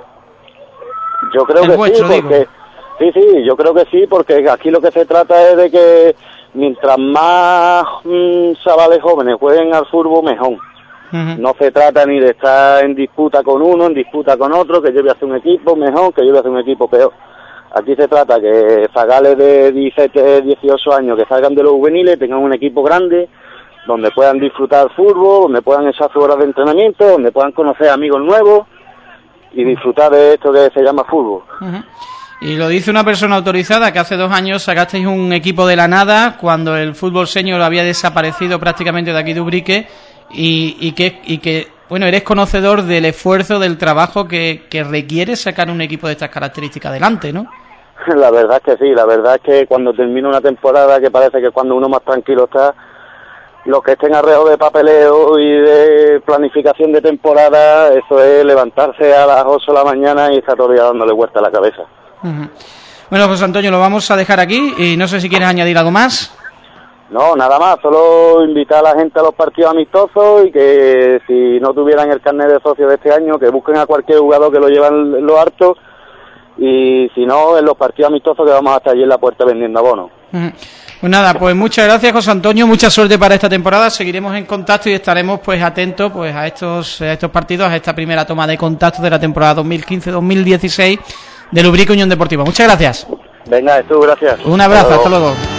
Yo creo el que vuestro, sí, porque digo. sí, sí, yo creo que sí, porque aquí lo que se trata es de que mientras más mmm, chavales jóvenes jueguen al fútbol, mejor. Uh-huh. No se trata ni de estar en disputa con uno, en disputa con otro, que yo voy a hacer un equipo mejor, que yo voy a hacer un equipo peor. Aquí se trata que zagales de diecisiete, dieciocho años que salgan de los juveniles, tengan un equipo grande, donde puedan disfrutar fútbol, donde puedan echar sus horas de entrenamiento, donde puedan conocer amigos nuevos y disfrutar de esto que se llama fútbol. Uh-huh. Y lo dice una persona autorizada, que hace dos años sacasteis un equipo de la nada, cuando el fútbol senior había desaparecido prácticamente de aquí de Ubrique, y, y, que, y que, bueno, eres conocedor del esfuerzo, del trabajo que, que requiere sacar un equipo de estas características adelante, ¿no? La verdad es que sí, la verdad es que cuando termina una temporada, que parece que cuando uno más tranquilo está, los que estén alrededor de papeleo y de planificación de temporada, eso es levantarse a las ocho de la mañana y estar todo el día dándole vuelta a la cabeza. Uh-huh. Bueno, José Antonio, lo vamos a dejar aquí y no sé si quieres añadir algo más. No, nada más, solo invitar a la gente a los partidos amistosos y que si no tuvieran el carnet de socio de este año, que busquen a cualquier jugador que lo llevan en lo harto, y si no, en los partidos amistosos que vamos a estar allí en la puerta vendiendo abonos. Uh-huh. Pues nada, pues muchas gracias, José Antonio, mucha suerte para esta temporada, seguiremos en contacto y estaremos pues atentos pues a estos a estos partidos, a esta primera toma de contacto de la temporada dos mil quince dos mil dieciséis del Ubrique Unión Deportiva. Muchas gracias. Venga, esto, gracias. Un abrazo, hasta luego. Hasta luego.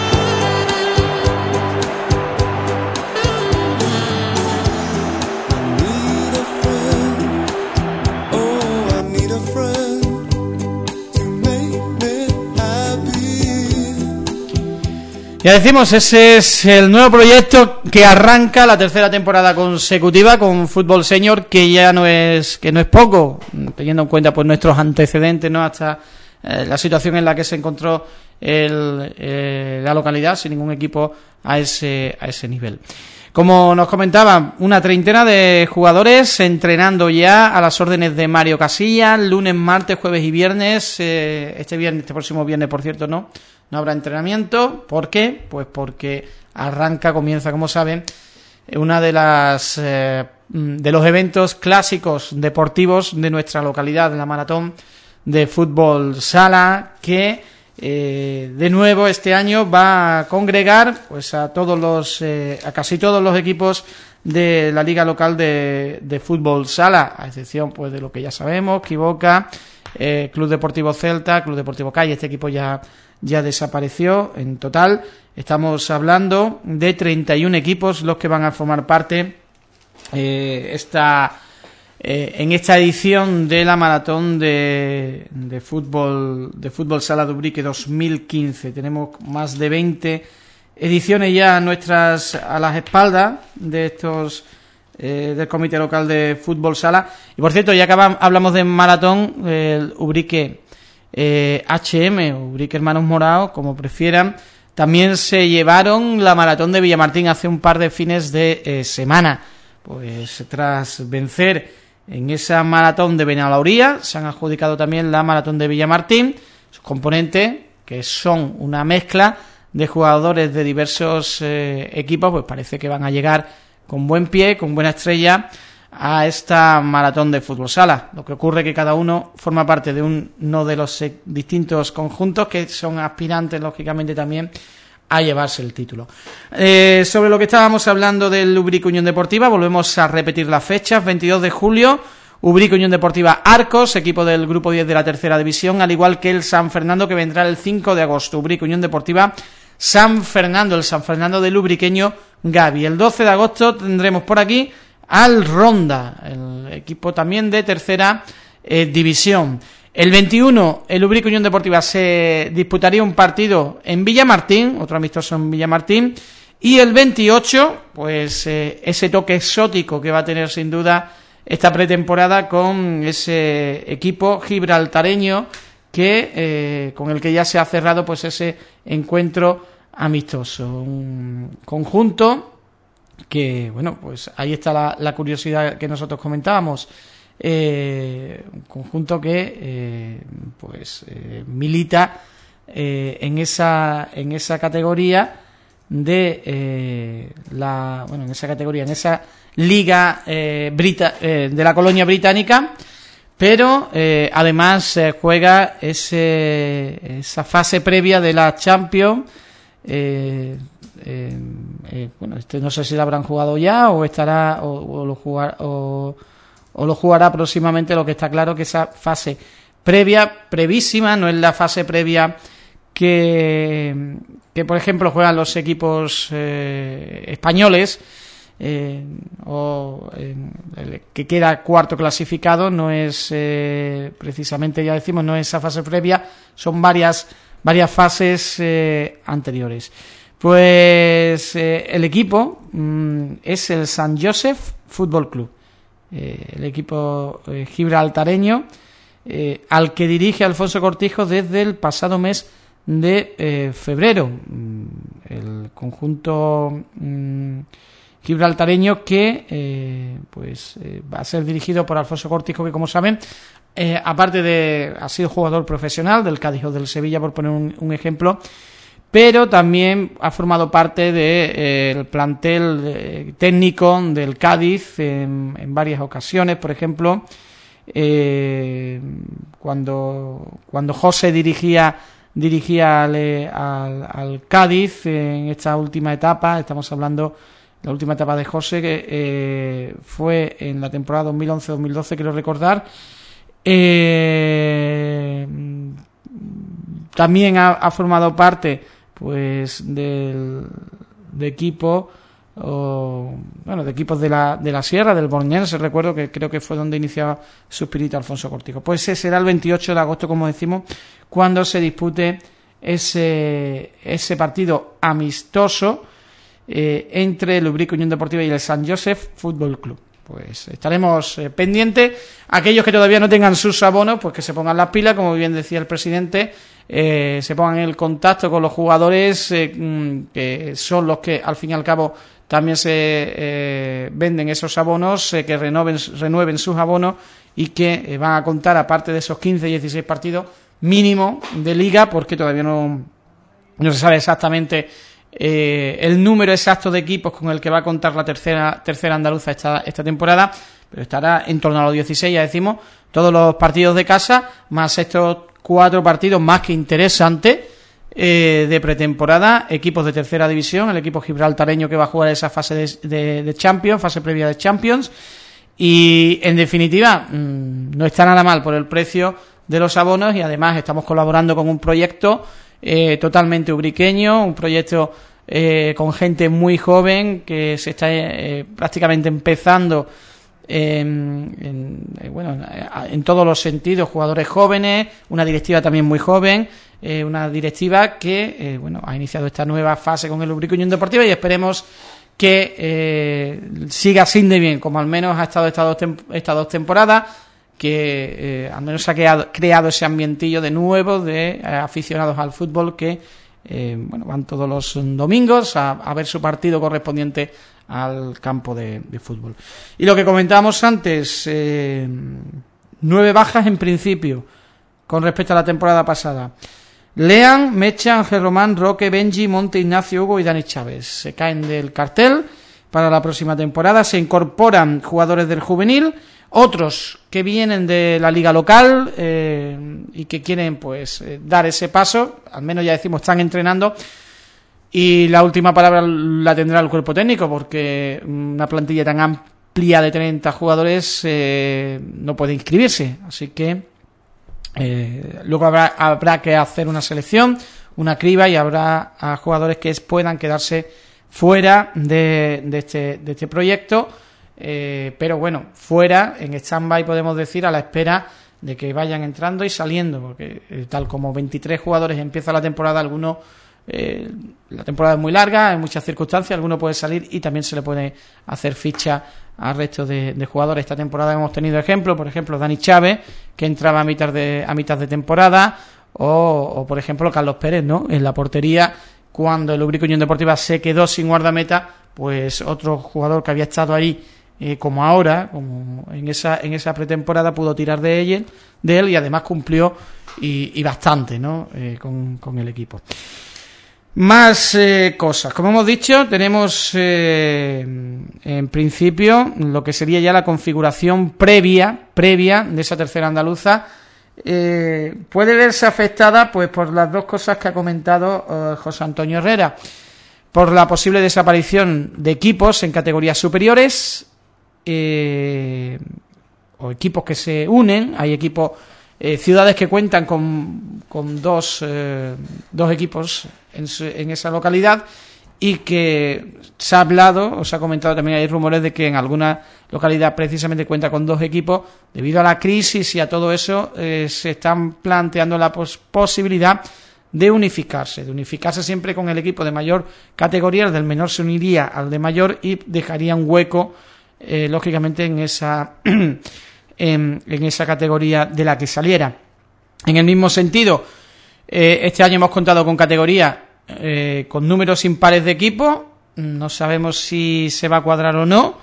Need Ya decimos, ese es el nuevo proyecto que arranca la tercera temporada consecutiva con Fútbol Senior, que ya no es que no es poco, teniendo en cuenta pues nuestros antecedentes, no hasta eh, la situación en la que se encontró el, eh, la localidad sin ningún equipo a ese a ese nivel. Como nos comentaban, una treintena de jugadores entrenando ya a las órdenes de Mario Casillas, lunes, martes, jueves y viernes. Eh, este viernes, este próximo viernes, por cierto, no, no habrá entrenamiento. ¿Por qué? Pues porque arranca, comienza, como saben, una de las eh, de los eventos clásicos deportivos de nuestra localidad, la maratón de fútbol sala, que Eh, de nuevo este año va a congregar pues a todos los eh, a casi todos los equipos de la liga local de, de fútbol sala, a excepción pues de lo que ya sabemos, Quivoca, eh, Club Deportivo Celta, Club Deportivo Calle. Este equipo ya ya desapareció. En total estamos hablando de treinta y uno equipos los que van a formar parte eh, esta Eh, en esta edición de la maratón de, de fútbol de fútbol sala de Ubrique dos mil quince. Tenemos más de veinte ediciones ya nuestras a las espaldas de estos eh, del Comité Local de Fútbol Sala. Y por cierto, ya que hablamos de maratón, eh, el Ubrique eh, H M, Ubrique Hermanos Morados, como prefieran, también se llevaron la maratón de Villamartín hace un par de fines de eh, semana. Pues tras vencer en esa maratón de Benalauría, se han adjudicado también la maratón de Villamartín, sus componentes, que son una mezcla de jugadores de diversos eh, equipos, pues parece que van a llegar con buen pie, con buena estrella a esta maratón de fútbol sala. Lo que ocurre es que cada uno forma parte de uno de los eh, distintos conjuntos que son aspirantes, lógicamente, también a llevarse el título. Eh, sobre lo que estábamos hablando del Ubrique Unión Deportiva, volvemos a repetir las fechas. veintidós de julio, Ubrique Unión Deportiva Arcos, equipo del grupo diez de la tercera división, al igual que el San Fernando, que vendrá el cinco de agosto. Ubrique Unión Deportiva San Fernando, el San Fernando del ubriqueño Gaby. El doce de agosto tendremos por aquí al Ronda, el equipo también de tercera eh, división. El veintiuno, el Ubrique Unión Deportiva se disputaría un partido en Villamartín, otro amistoso en Villamartín, y el veintiocho, pues eh, ese toque exótico que va a tener sin duda esta pretemporada con ese equipo gibraltareño que eh, con el que ya se ha cerrado pues ese encuentro amistoso, un conjunto que, bueno, pues ahí está la, la curiosidad que nosotros comentábamos. Eh, un conjunto que eh, pues eh, milita eh, en esa en esa categoría de eh, la bueno en esa categoría en esa liga eh, brita, eh, de la colonia británica, pero eh, además eh, juega ese esa fase previa de la Champions. eh, eh, eh, bueno, este no sé si la habrán jugado ya o estará o, o lo jugar o o lo jugará próximamente. Lo que está claro que esa fase previa, brevísima, no es la fase previa que, que por ejemplo, juegan los equipos eh, españoles, eh, o eh, el que queda cuarto clasificado, no es eh, precisamente, ya decimos, no es esa fase previa, son varias, varias fases eh, anteriores. Pues eh, el equipo mm, es el San Joseph Fútbol Club. Eh, el equipo eh, gibraltareño, eh, al que dirige Alfonso Cortijo desde el pasado mes de eh, febrero. Mm, el conjunto mm, gibraltareño que eh, pues eh, va a ser dirigido por Alfonso Cortijo, que, como saben, eh, aparte de ha sido jugador profesional del Cádiz o del Sevilla, por poner un, un ejemplo, pero también ha formado parte del de, eh, plantel eh, técnico del Cádiz en, en varias ocasiones. Por ejemplo, eh, cuando cuando José dirigía dirigía al, al, al Cádiz en esta última etapa, estamos hablando de la última etapa de José, que eh, fue en la temporada dos mil once dos mil doce, quiero recordar. Eh, también ha, ha formado parte pues del de equipo o, bueno, de equipos de la de la Sierra, del Borñense, recuerdo que creo que fue donde iniciaba su espíritu Alfonso Cortijo. Pues ese será el veintiocho de agosto, como decimos, cuando se dispute ese, ese partido amistoso eh, entre el Ubrique Unión Deportiva y el San Josef Fútbol Club. Pues estaremos eh, pendientes. Aquellos que todavía no tengan sus abonos, pues que se pongan las pilas, como bien decía el presidente, eh, se pongan en el contacto con los jugadores, eh, que son los que al fin y al cabo también se eh, venden esos abonos, eh, que renueven, renueven sus abonos y que eh, van a contar, aparte de esos quince, dieciséis partidos mínimo de liga, porque todavía no, no se sabe exactamente Eh, el número exacto de equipos con el que va a contar la tercera tercera andaluza esta, esta temporada, pero estará en torno a los dieciséis, ya decimos, todos los partidos de casa, más estos cuatro partidos más que interesantes eh, de pretemporada, equipos de tercera división, el equipo gibraltareño que va a jugar esa fase de, de, de Champions, fase previa de Champions, y en definitiva mmm, no está nada mal por el precio de los abonos, y además estamos colaborando con un proyecto Eh, totalmente ubriqueño, un proyecto eh, con gente muy joven que se está eh, prácticamente empezando eh, en, eh, bueno, en todos los sentidos, jugadores jóvenes, una directiva también muy joven, eh, una directiva que eh, bueno, ha iniciado esta nueva fase con el Ubrique Unión Deportiva, y esperemos que eh, siga así de bien como al menos ha estado estas dos, tem- estas dos temporadas, que eh, al menos ha creado, creado ese ambientillo de nuevo de eh, aficionados al fútbol que eh, bueno, van todos los domingos a, a ver su partido correspondiente al campo de, de fútbol. Y lo que comentábamos antes, eh, nueve bajas en principio con respecto a la temporada pasada. Lean, Mecha, Ángel Román, Roque, Benji, Monte, Ignacio, Hugo y Dani Chávez se caen del cartel para la próxima temporada. Se incorporan jugadores del juvenil, otros que vienen de la liga local eh, y que quieren pues eh, dar ese paso, al menos ya decimos están entrenando, y la última palabra la tendrá el cuerpo técnico, porque una plantilla tan amplia de treinta jugadores eh, no puede inscribirse, así que eh, luego habrá, habrá que hacer una selección, una criba, y habrá a jugadores que puedan quedarse fuera de, de, este, de este proyecto. Eh, pero bueno, fuera, en stand-by podemos decir, a la espera de que vayan entrando y saliendo, porque eh, tal como veintitrés jugadores empieza la temporada, algunos eh, la temporada es muy larga, hay muchas circunstancias, alguno puede salir y también se le puede hacer ficha al resto de, de jugadores. Esta temporada hemos tenido ejemplos, por ejemplo Dani Chávez, que entraba a mitad de, a mitad de temporada, o, o por ejemplo Carlos Pérez, ¿no?, en la portería, cuando el Ubrique Unión Deportiva se quedó sin guardameta, pues otro jugador que había estado ahí Eh, como ahora, como en esa en esa pretemporada, pudo tirar de él, de él y además cumplió y, y bastante, ¿no?, eh, con, con el equipo. Más eh, cosas. Como hemos dicho, tenemos eh, en principio lo que sería ya la configuración previa previa de esa tercera andaluza. Eh, puede verse afectada pues por las dos cosas que ha comentado eh, José Antonio Herrera, por la posible desaparición de equipos en categorías superiores, Eh, o equipos que se unen. Hay equipos, eh, ciudades que cuentan con, con dos, eh, dos equipos en, su, en esa localidad, y que se ha hablado, o se ha comentado también, hay rumores de que en alguna localidad precisamente cuenta con dos equipos. Debido a la crisis y a todo eso, eh, se están planteando la pos- posibilidad de unificarse, de unificarse siempre con el equipo de mayor categoría. El del menor se uniría al de mayor y dejaría un hueco Eh, lógicamente en esa en, en esa categoría de la que saliera. En el mismo sentido, eh, este año hemos contado con categorías eh, con números impares de equipos, no sabemos si se va a cuadrar o no,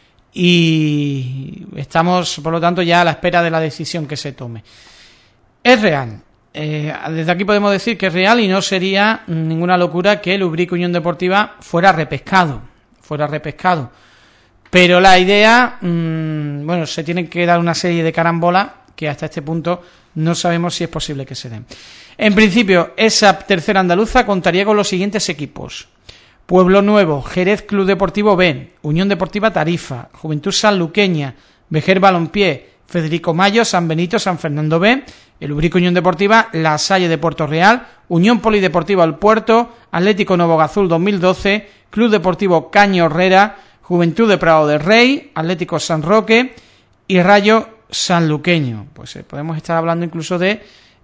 y estamos por lo tanto ya a la espera de la decisión que se tome. Es real, eh, desde aquí podemos decir que es real, y no sería ninguna locura que el Ubrique Unión Deportiva fuera repescado, fuera repescado. Pero la idea, mmm, bueno, se tienen que dar una serie de carambolas que hasta este punto no sabemos si es posible que se den. En principio, esa tercera andaluza contaría con los siguientes equipos: Pueblo Nuevo, Jerez Club Deportivo B, Unión Deportiva Tarifa, Juventud Sanluqueña, Vejer Balompié, Federico Mayo, San Benito, San Fernando B, el Ubrique Unión Deportiva La Salle de Puerto Real, Unión Polideportiva El Puerto, Atlético Nuevo Gazul dos mil doce, Club Deportivo Caño Herrera, Juventud de Prado del Rey, Atlético San Roque y Rayo Sanluqueño. Pues eh, podemos estar hablando incluso de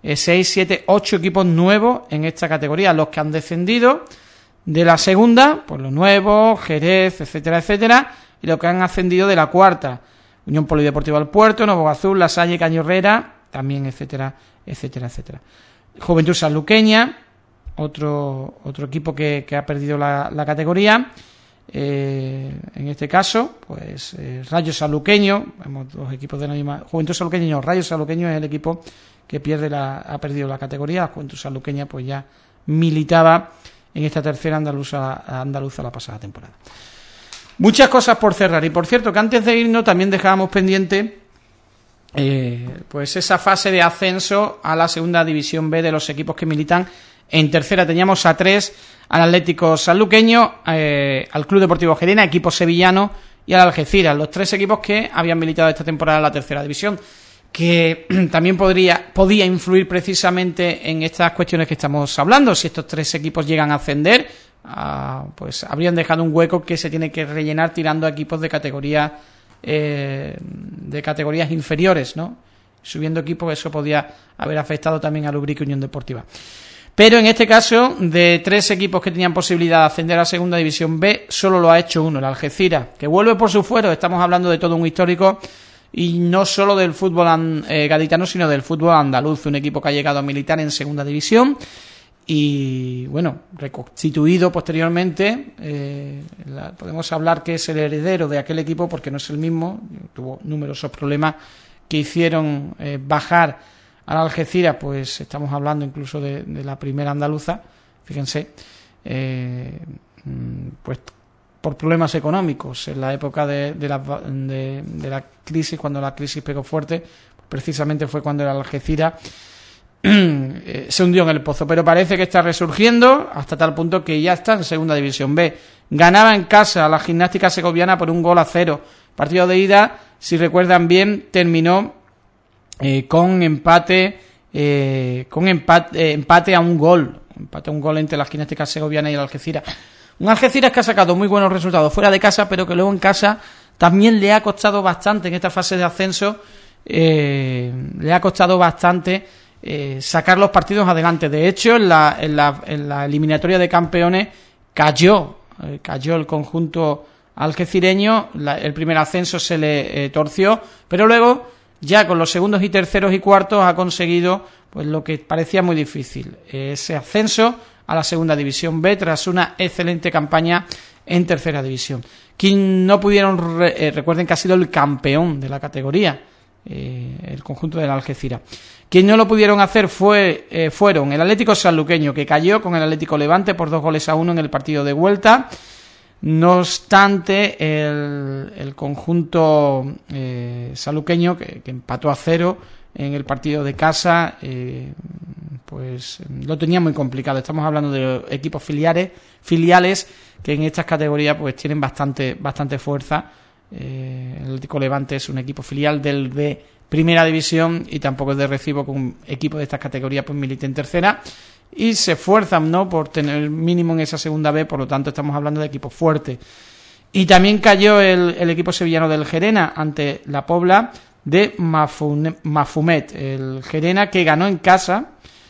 seis, siete, ocho equipos nuevos en esta categoría. Los que han descendido de la segunda, pues los nuevos, Jerez, etcétera, etcétera, y los que han ascendido de la cuarta, Unión Polideportiva del Puerto, Novo Azul, La Salle, Caño-Herrera, también, etcétera, etcétera, etcétera. Juventud Sanluqueña, otro otro equipo que, que ha perdido la, la categoría. Eh, en este caso, pues eh, Rayo Sanluqueño, vemos dos equipos de la misma. Juventud Sanluqueña y no, Rayo Sanluqueño es el equipo que pierde la, ha perdido la categoría. Juventud Sanluqueña pues ya militaba en esta tercera andaluza, andaluza la pasada temporada. Muchas cosas por cerrar, y por cierto que antes de irnos también dejábamos pendiente eh, pues esa fase de ascenso a la segunda división B de los equipos que militan en tercera. Teníamos a tres, al Atlético Sanluqueño, eh, al Club Deportivo Gerena, equipo sevillano, y al Algeciras, los tres equipos que habían militado esta temporada en la tercera división, que también podría podía influir precisamente en estas cuestiones que estamos hablando. Si estos tres equipos llegan a ascender, uh, pues habrían dejado un hueco que se tiene que rellenar tirando a equipos de categoría eh, de categorías inferiores, ¿no? Subiendo equipos, eso podía haber afectado también al Ubrique Unión Deportiva. Pero en este caso, de tres equipos que tenían posibilidad de ascender a segunda división B, solo lo ha hecho uno, el Algeciras, que vuelve por su fuero. Estamos hablando de todo un histórico, y no solo del fútbol eh, gaditano, sino del fútbol andaluz, un equipo que ha llegado a militar en segunda división y, bueno, reconstituido posteriormente. Eh, la, podemos hablar que es el heredero de aquel equipo, porque no es el mismo, tuvo numerosos problemas que hicieron eh, bajar al Algeciras. Pues estamos hablando incluso de, de la primera andaluza, fíjense, eh, pues por problemas económicos en la época de, de, la, de, de la crisis, cuando la crisis pegó fuerte, precisamente fue cuando el Algeciras eh, se hundió en el pozo, pero parece que está resurgiendo hasta tal punto que ya está en segunda división B. Ganaba en casa a la Gimnástica Segoviana por un gol a cero. Partido de ida, si recuerdan bien, terminó Eh, con empate eh, con empate, eh, empate a un gol empate a un gol entre la Gimnástica Segoviana y el Algeciras. Un Algeciras que ha sacado muy buenos resultados fuera de casa, pero que luego en casa también le ha costado bastante en esta fase de ascenso, eh, le ha costado bastante eh, sacar los partidos adelante. De hecho, en la, en la, en la eliminatoria de campeones cayó eh, cayó el conjunto algecireño. La, el primer ascenso se le eh, torció, pero luego ya con los segundos y terceros y cuartos ha conseguido pues lo que parecía muy difícil, ese ascenso a la segunda división B tras una excelente campaña en tercera división. Quien no pudieron, eh, recuerden que ha sido el campeón de la categoría, eh, el conjunto del Algeciras. Quien no lo pudieron hacer fue eh, fueron el Atlético Sanluqueño, que cayó con el Atlético Levante por dos goles a uno en el partido de vuelta. No obstante, el, el conjunto eh, sanluqueño, que, que empató a cero en el partido de casa, eh, pues lo tenía muy complicado. Estamos hablando de equipos filiales, filiales que en estas categorías pues tienen bastante, bastante fuerza. Eh, el Atlético Levante es un equipo filial del de Primera División, y tampoco es de recibo que un equipo de estas categorías pues milite en tercera, y se esfuerzan, ¿no?, por tener el mínimo en esa segunda B. Por lo tanto estamos hablando de equipos fuertes. Y también cayó el, el equipo sevillano del Gerena ante la Pobla de Mafune, Mafumet, el Gerena que ganó en casa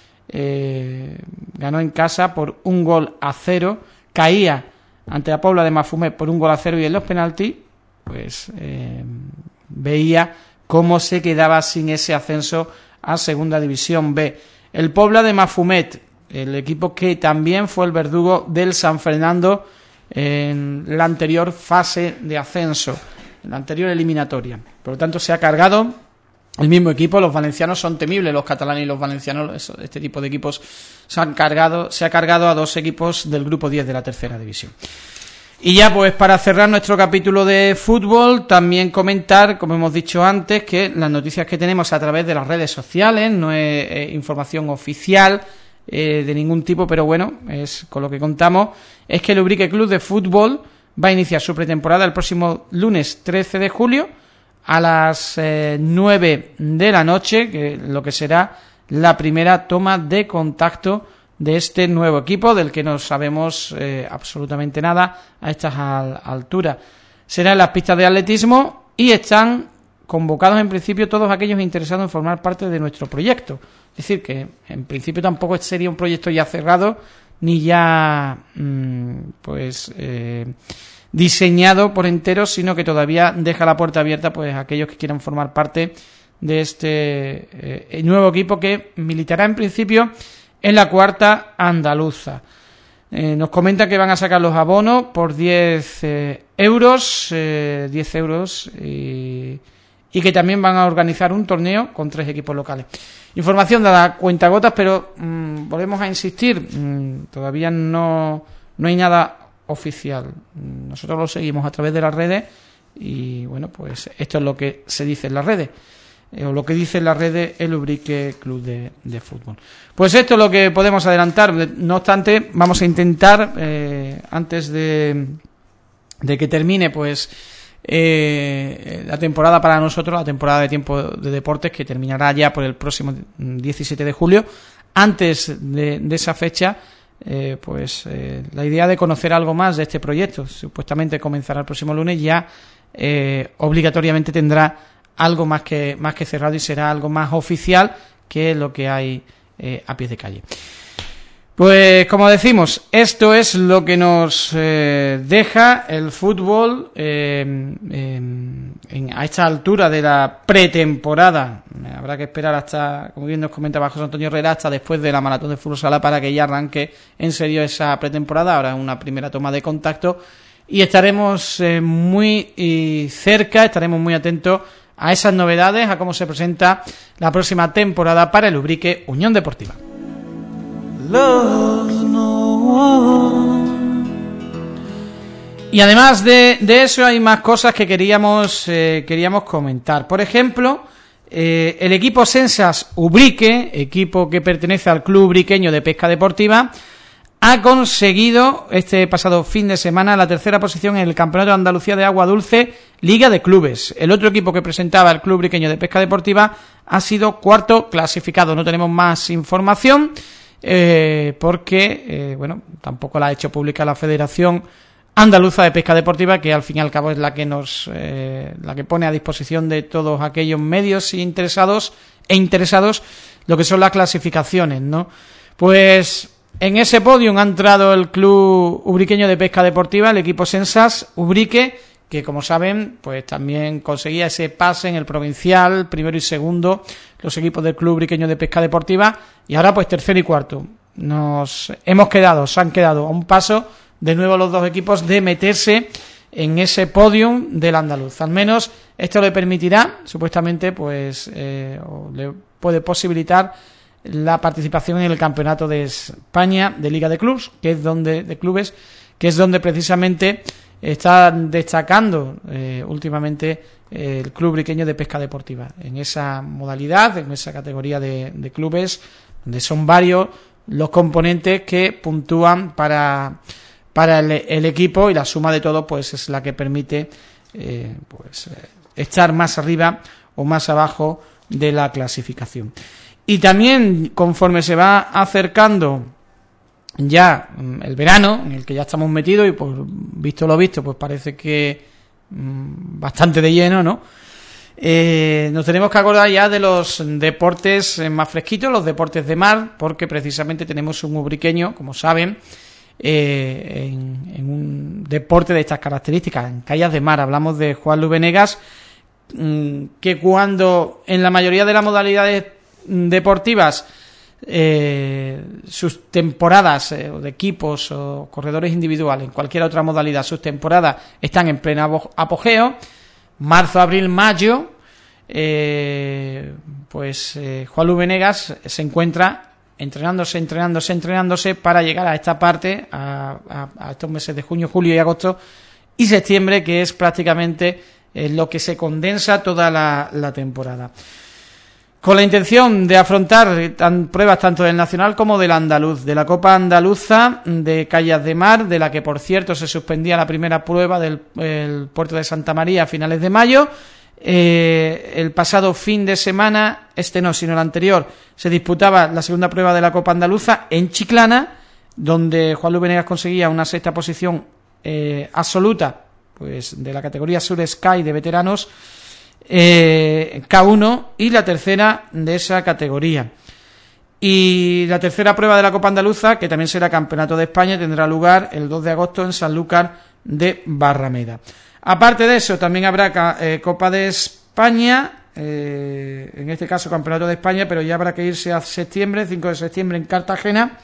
eh, ganó en casa por un gol a cero, caía ante la Pobla de Mafumet por un gol a cero, y en los penaltis pues eh, veía cómo se quedaba sin ese ascenso a segunda división B. El Pobla de Mafumet, el equipo que también fue el verdugo del San Fernando en la anterior fase de ascenso, en la anterior eliminatoria. Por lo tanto, se ha cargado el mismo equipo. Los valencianos son temibles, los catalanes y los valencianos, este tipo de equipos se han cargado, se ha cargado a dos equipos del grupo diez de la tercera división. Y ya pues para cerrar nuestro capítulo de fútbol, también comentar, como hemos dicho antes, que las noticias que tenemos a través de las redes sociales no es eh, información oficial eh, de ningún tipo, pero bueno, es con lo que contamos, es que el Ubrique Club de Fútbol va a iniciar su pretemporada el próximo lunes trece de julio a las eh, nueve de la noche, que lo que será la primera toma de contacto de este nuevo equipo, del que no sabemos eh, absolutamente nada a estas al- alturas. Será en las pistas de atletismo, y están convocados en principio todos aquellos interesados en formar parte de nuestro proyecto. Es decir, que en principio tampoco sería un proyecto ya cerrado ni ya mmm, pues eh, diseñado por entero, sino que todavía deja la puerta abierta pues a aquellos que quieran formar parte de este eh, nuevo equipo que militará en principio en la cuarta andaluza. Eh, nos comentan que van a sacar los abonos por diez eh, euros, eh, diez euros y, y que también van a organizar un torneo con tres equipos locales. Información dada a cuentagotas, pero mmm, volvemos a insistir, mmm, todavía no, no hay nada oficial. Nosotros lo seguimos a través de las redes y bueno, pues esto es lo que se dice en las redes. o lo que dice en la red el Ubrique Club de, de Fútbol. Pues esto es lo que podemos adelantar. No obstante, vamos a intentar, eh, antes de, de que termine pues eh, la temporada para nosotros, la temporada de tiempo de deportes, que terminará ya por el próximo diecisiete de julio, antes de, de esa fecha, eh, pues eh, la idea de conocer algo más de este proyecto. Supuestamente comenzará el próximo lunes, ya eh, obligatoriamente tendrá algo más que más que cerrado y será algo más oficial que lo que hay eh, a pie de calle. Pues como decimos, esto es lo que nos eh, deja el fútbol eh, en, en, a esta altura de la pretemporada. Habrá que esperar hasta, como bien nos comentaba José Antonio Herrera, hasta después de la maratón de fútbol sala para que ya arranque en serio esa pretemporada. Ahora una primera toma de contacto y estaremos eh, muy y cerca, estaremos muy atentos a esas novedades, a cómo se presenta la próxima temporada para el Ubrique Unión Deportiva. Y además de, de eso hay más cosas que queríamos eh, queríamos comentar. Por ejemplo, eh, el equipo Sensas Ubrique, equipo que pertenece al Club Ubriqueño de Pesca Deportiva, ha conseguido este pasado fin de semana la tercera posición en el Campeonato de Andalucía de Agua Dulce Liga de Clubes. El otro equipo que presentaba el Club Ubriqueño de Pesca Deportiva ha sido cuarto clasificado. No tenemos más información eh, porque, eh, bueno, tampoco la ha hecho pública la Federación Andaluza de Pesca Deportiva, que al fin y al cabo es la que nos, eh, la que pone a disposición de todos aquellos medios interesados e interesados lo que son las clasificaciones, ¿no? Pues en ese podio ha entrado el Club Ubriqueño de Pesca Deportiva, el equipo Sensas Ubrique, que como saben, pues también conseguía ese pase en el provincial, primero y segundo, los equipos del Club Ubriqueño de Pesca Deportiva, y ahora pues tercero y cuarto. Nos hemos quedado, se han quedado a un paso de nuevo los dos equipos de meterse en ese podium del andaluz. Al menos esto le permitirá, supuestamente, pues eh, o le puede posibilitar la participación en el Campeonato de España de Liga de Clubes, que es donde de clubes, que es donde precisamente está destacando eh, últimamente eh, el Club Ubriqueño de Pesca Deportiva, en esa modalidad, en esa categoría de, de clubes, donde son varios los componentes que puntúan para, para el, el equipo, y la suma de todo pues es la que permite eh, pues eh, estar más arriba o más abajo de la clasificación. Y también, conforme se va acercando ya el verano, en el que ya estamos metidos, y por visto lo visto, pues parece que mmm, bastante de lleno, ¿no? Eh, nos tenemos que acordar ya de los deportes más fresquitos, los deportes de mar, porque precisamente tenemos un ubriqueño, como saben, eh, en, en un deporte de estas características, en callas de mar. Hablamos de Juan Luis Venegas, mmm, que cuando en la mayoría de las modalidades deportivas eh, sus temporadas eh, de equipos o corredores individuales, en cualquier otra modalidad, sus temporadas están en pleno apogeo. Marzo, abril, mayo, eh, pues eh, Juan Luis Venegas se encuentra entrenándose, entrenándose, entrenándose para llegar a esta parte, a, a, a estos meses de junio, julio y agosto y septiembre, que es prácticamente eh, lo que se condensa toda la, la temporada, con la intención de afrontar tan, pruebas tanto del nacional como del andaluz, de la Copa Andaluza de Callas de Mar, de la que por cierto se suspendía la primera prueba del el puerto de Santa María a finales de mayo. Eh, el pasado fin de semana, este no, sino el anterior, se disputaba la segunda prueba de la Copa Andaluza en Chiclana, donde Juan Luis Venegas conseguía una sexta posición eh, absoluta, pues de la categoría Sur Sky de veteranos, Eh, K uno, y la tercera de esa categoría. Y la tercera prueba de la Copa Andaluza, que también será Campeonato de España, tendrá lugar el dos de agosto en Sanlúcar de Barrameda. Aparte de eso, también habrá eh, Copa de España, eh, en este caso Campeonato de España, pero ya habrá que irse a septiembre, cinco de septiembre en Cartagena.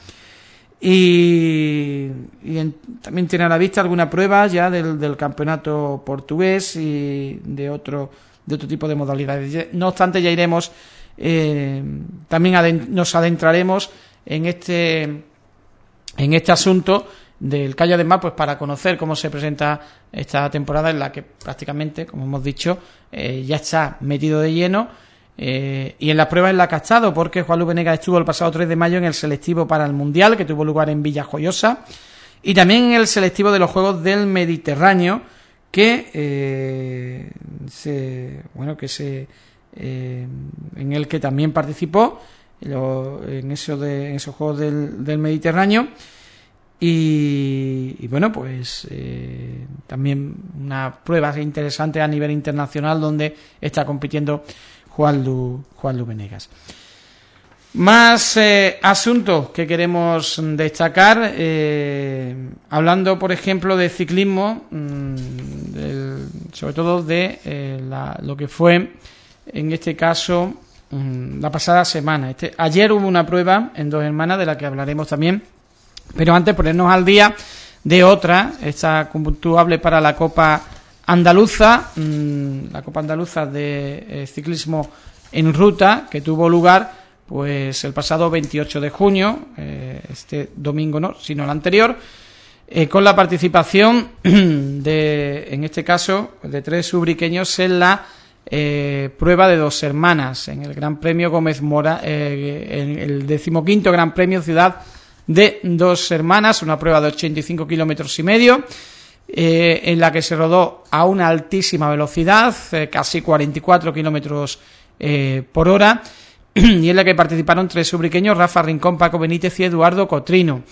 Y, y en, también tiene a la vista alguna prueba ya del, del campeonato portugués y de otro de otro tipo de modalidades. No obstante, ya iremos, eh, también adent- nos adentraremos en este en este asunto del Calle del Mar, pues para conocer cómo se presenta esta temporada, en la que prácticamente, como hemos dicho, eh, ya está metido de lleno. Eh, y en las pruebas en la que ha estado, porque Juan Luis Venegas estuvo el pasado tres de mayo en el selectivo para el Mundial, que tuvo lugar en Villajoyosa, y también en el selectivo de los Juegos del Mediterráneo, que eh, se, bueno, que se eh, en el que también participó lo, en, eso de, en esos Juegos del, del Mediterráneo. Y, y bueno, pues eh, también una prueba interesante a nivel internacional, donde está compitiendo Juan Lu, Juan Lu Venegas. Más eh, asuntos que queremos destacar, eh, hablando por ejemplo de ciclismo, mmm, del, sobre todo de eh, la, lo que fue en este caso mmm, la pasada semana. Este, ayer hubo una prueba en Dos Hermanas, de la que hablaremos también, pero antes ponernos al día de otra, esta puntuable para la Copa Andaluza, mmm, la Copa Andaluza de eh, ciclismo en ruta, que tuvo lugar pues el pasado veintiocho de junio, eh, este domingo no, sino el anterior, eh, con la participación de, en este caso, de tres ubriqueños en la eh, prueba de Dos Hermanas, en el Gran Premio Gómez Mora, eh, en el decimoquinto Gran Premio Ciudad de Dos Hermanas, una prueba de ochenta y cinco kilómetros y medio, eh, en la que se rodó a una altísima velocidad, eh, casi cuarenta y cuatro kilómetros eh, por hora, y en la que participaron tres ubriqueños, Rafa Rincón, Paco Benítez y Eduardo Cotrino.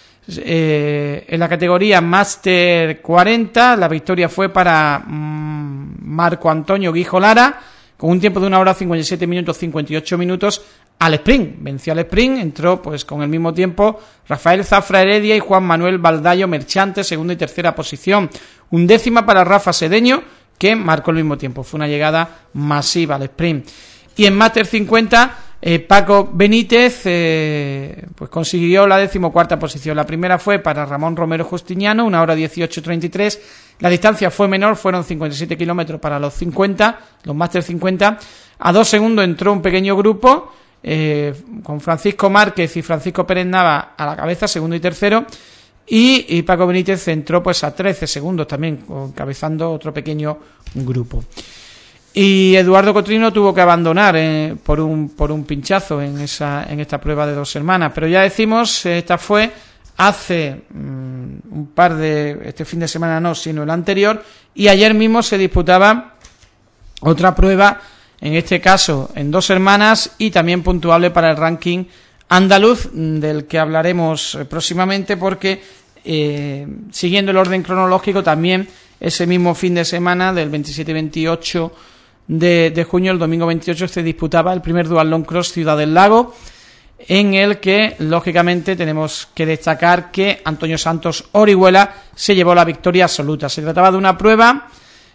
Eh, en la categoría Máster cuarenta, la victoria fue para mmm, Marco Antonio Guijo Lara, con un tiempo de una hora cincuenta y siete minutos cincuenta y ocho minutos al sprint. Venció al sprint, entró pues con el mismo tiempo Rafael Zafra Heredia y Juan Manuel Baldayo Merchante, segunda y tercera posición. Undécima para Rafa Sedeño, que marcó el mismo tiempo. Fue una llegada masiva al sprint. Y en Máster cincuenta, eh, Paco Benítez eh, pues consiguió la decimocuarta posición. La primera fue para Ramón Romero Justiniano, una hora dieciocho treinta y tres. La distancia fue menor, fueron cincuenta y siete kilómetros para los cincuenta, los Máster cincuenta. A dos segundos entró un pequeño grupo, eh, con Francisco Márquez y Francisco Pérez Nava a la cabeza, segundo y tercero. Y, y Paco Benítez entró pues a trece segundos también, encabezando otro pequeño grupo. Y Eduardo Cotrino tuvo que abandonar eh, por un por un pinchazo en esa en esta prueba de Dos Hermanas, pero ya decimos, esta fue hace um, un par de este fin de semana no, sino el anterior, y ayer mismo se disputaba otra prueba, en este caso en Dos Hermanas, y también puntuable para el ranking andaluz, del que hablaremos próximamente, porque eh, siguiendo el orden cronológico, también ese mismo fin de semana del veintisiete y veintiocho De, de junio, el domingo veintiocho, se disputaba el primer Duatlón Cross Ciudad del Lago, en el que lógicamente tenemos que destacar que Antonio Santos Orihuela se llevó la victoria absoluta. Se trataba de una prueba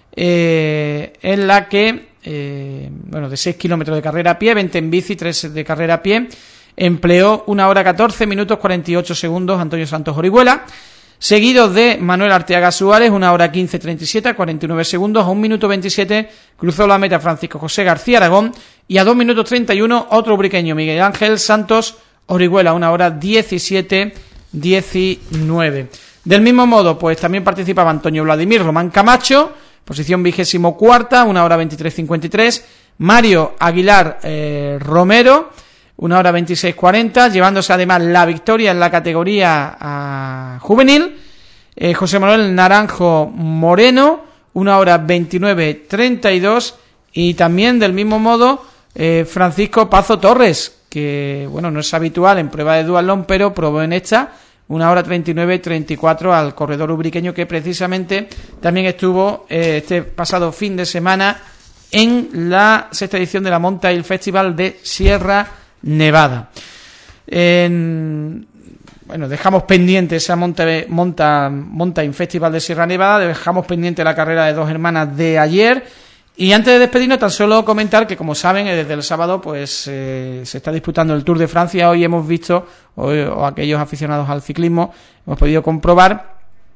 eh, en la que eh, bueno, de seis kilómetros de carrera a pie, veinte en bici, tres de carrera a pie, empleó una hora catorce minutos cuarenta y ocho segundos Antonio Santos Orihuela, seguido de Manuel Arteaga Suárez, una hora quince treinta y siete, cuarenta y nueve segundos. A un minuto veintisiete cruzó la meta Francisco José García Aragón, y a dos minutos treinta y uno otro ubriqueño, Miguel Ángel Santos Orihuela, una hora diecisiete diecinueve. Del mismo modo, pues también participaba Antonio Vladimir Román Camacho, posición vigésimo cuarta, una hora veintitrés cincuenta y tres. Mario Aguilar eh, Romero, una hora veintiséis cuarenta, llevándose además la victoria en la categoría uh, juvenil. Eh, José Manuel Naranjo Moreno, una hora veintinueve treinta y dos. Y también del mismo modo eh, Francisco Pazo Torres, que bueno, no es habitual en prueba de duatlón, pero probó en esta una hora treinta y nueve treinta y cuatro al corredor ubriqueño, que precisamente también estuvo eh, este pasado fin de semana en la sexta edición de la Mountain Festival de Sierra Nevada. En, bueno, dejamos pendiente esa Monte, Monta, Mountain Festival de Sierra Nevada, dejamos pendiente la carrera de Dos Hermanas de ayer. Y antes de despedirnos, tan solo comentar que, como saben, desde el sábado pues eh, se está disputando el Tour de Francia. Hoy hemos visto, o, o aquellos aficionados al ciclismo, hemos podido comprobar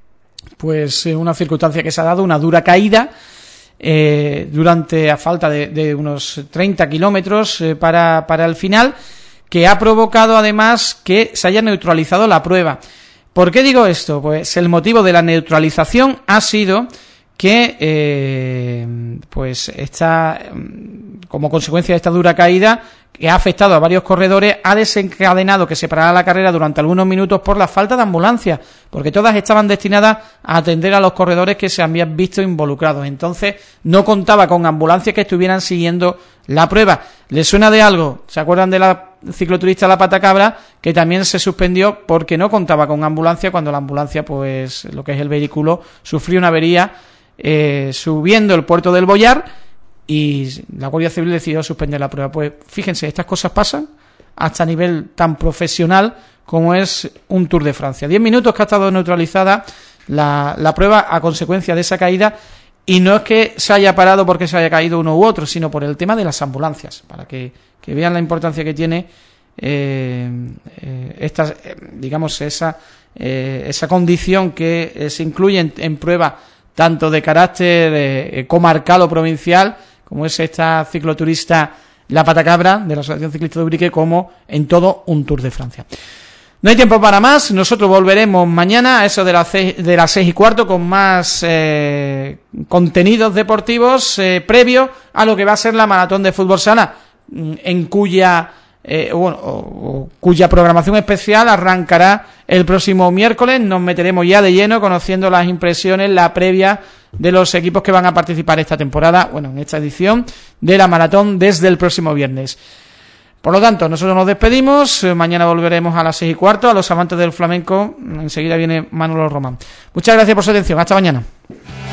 pues eh, una circunstancia que se ha dado, una dura caída eh, durante, a falta de, de unos treinta kilómetros eh, para, para el final, que ha provocado además que se haya neutralizado la prueba. ¿Por qué digo esto? Pues el motivo de la neutralización ha sido que eh, pues esta, como consecuencia de esta dura caída que ha afectado a varios corredores, ha desencadenado que se parara la carrera durante algunos minutos por la falta de ambulancias, porque todas estaban destinadas a atender a los corredores que se habían visto involucrados. Entonces no contaba con ambulancias que estuvieran siguiendo la prueba. ¿Les suena de algo? ¿Se acuerdan de la cicloturista La Patacabra, que también se suspendió porque no contaba con ambulancia, cuando la ambulancia, pues lo que es el vehículo, sufrió una avería Eh, subiendo el puerto del Boyar, y la Guardia Civil decidió suspender la prueba? Pues fíjense, estas cosas pasan hasta a nivel tan profesional como es un Tour de Francia. Diez minutos que ha estado neutralizada la, la prueba a consecuencia de esa caída, y no es que se haya parado porque se haya caído uno u otro, sino por el tema de las ambulancias, para que, que vean la importancia que tiene eh, eh, esta, eh, digamos esa, eh, esa condición que eh, se incluye en, en prueba tanto de carácter eh, comarcal o provincial, como es esta cicloturista La Patacabra de la Asociación Ciclista de Ubrique, como en todo un Tour de Francia. No hay tiempo para más, nosotros volveremos mañana a eso de, la ce- de las seis y cuarto con más eh, contenidos deportivos eh, previo a lo que va a ser la Maratón de Fútbol Sala, en cuya Eh, bueno, o, o, cuya programación especial arrancará el próximo miércoles. Nos meteremos ya de lleno conociendo las impresiones, la previa de los equipos que van a participar esta temporada, bueno, en esta edición de la maratón desde el próximo viernes. Por lo tanto, nosotros nos despedimos, eh, mañana volveremos a las seis y cuarto, a los amantes del flamenco, enseguida viene Manolo Román. Muchas gracias por su atención, hasta mañana.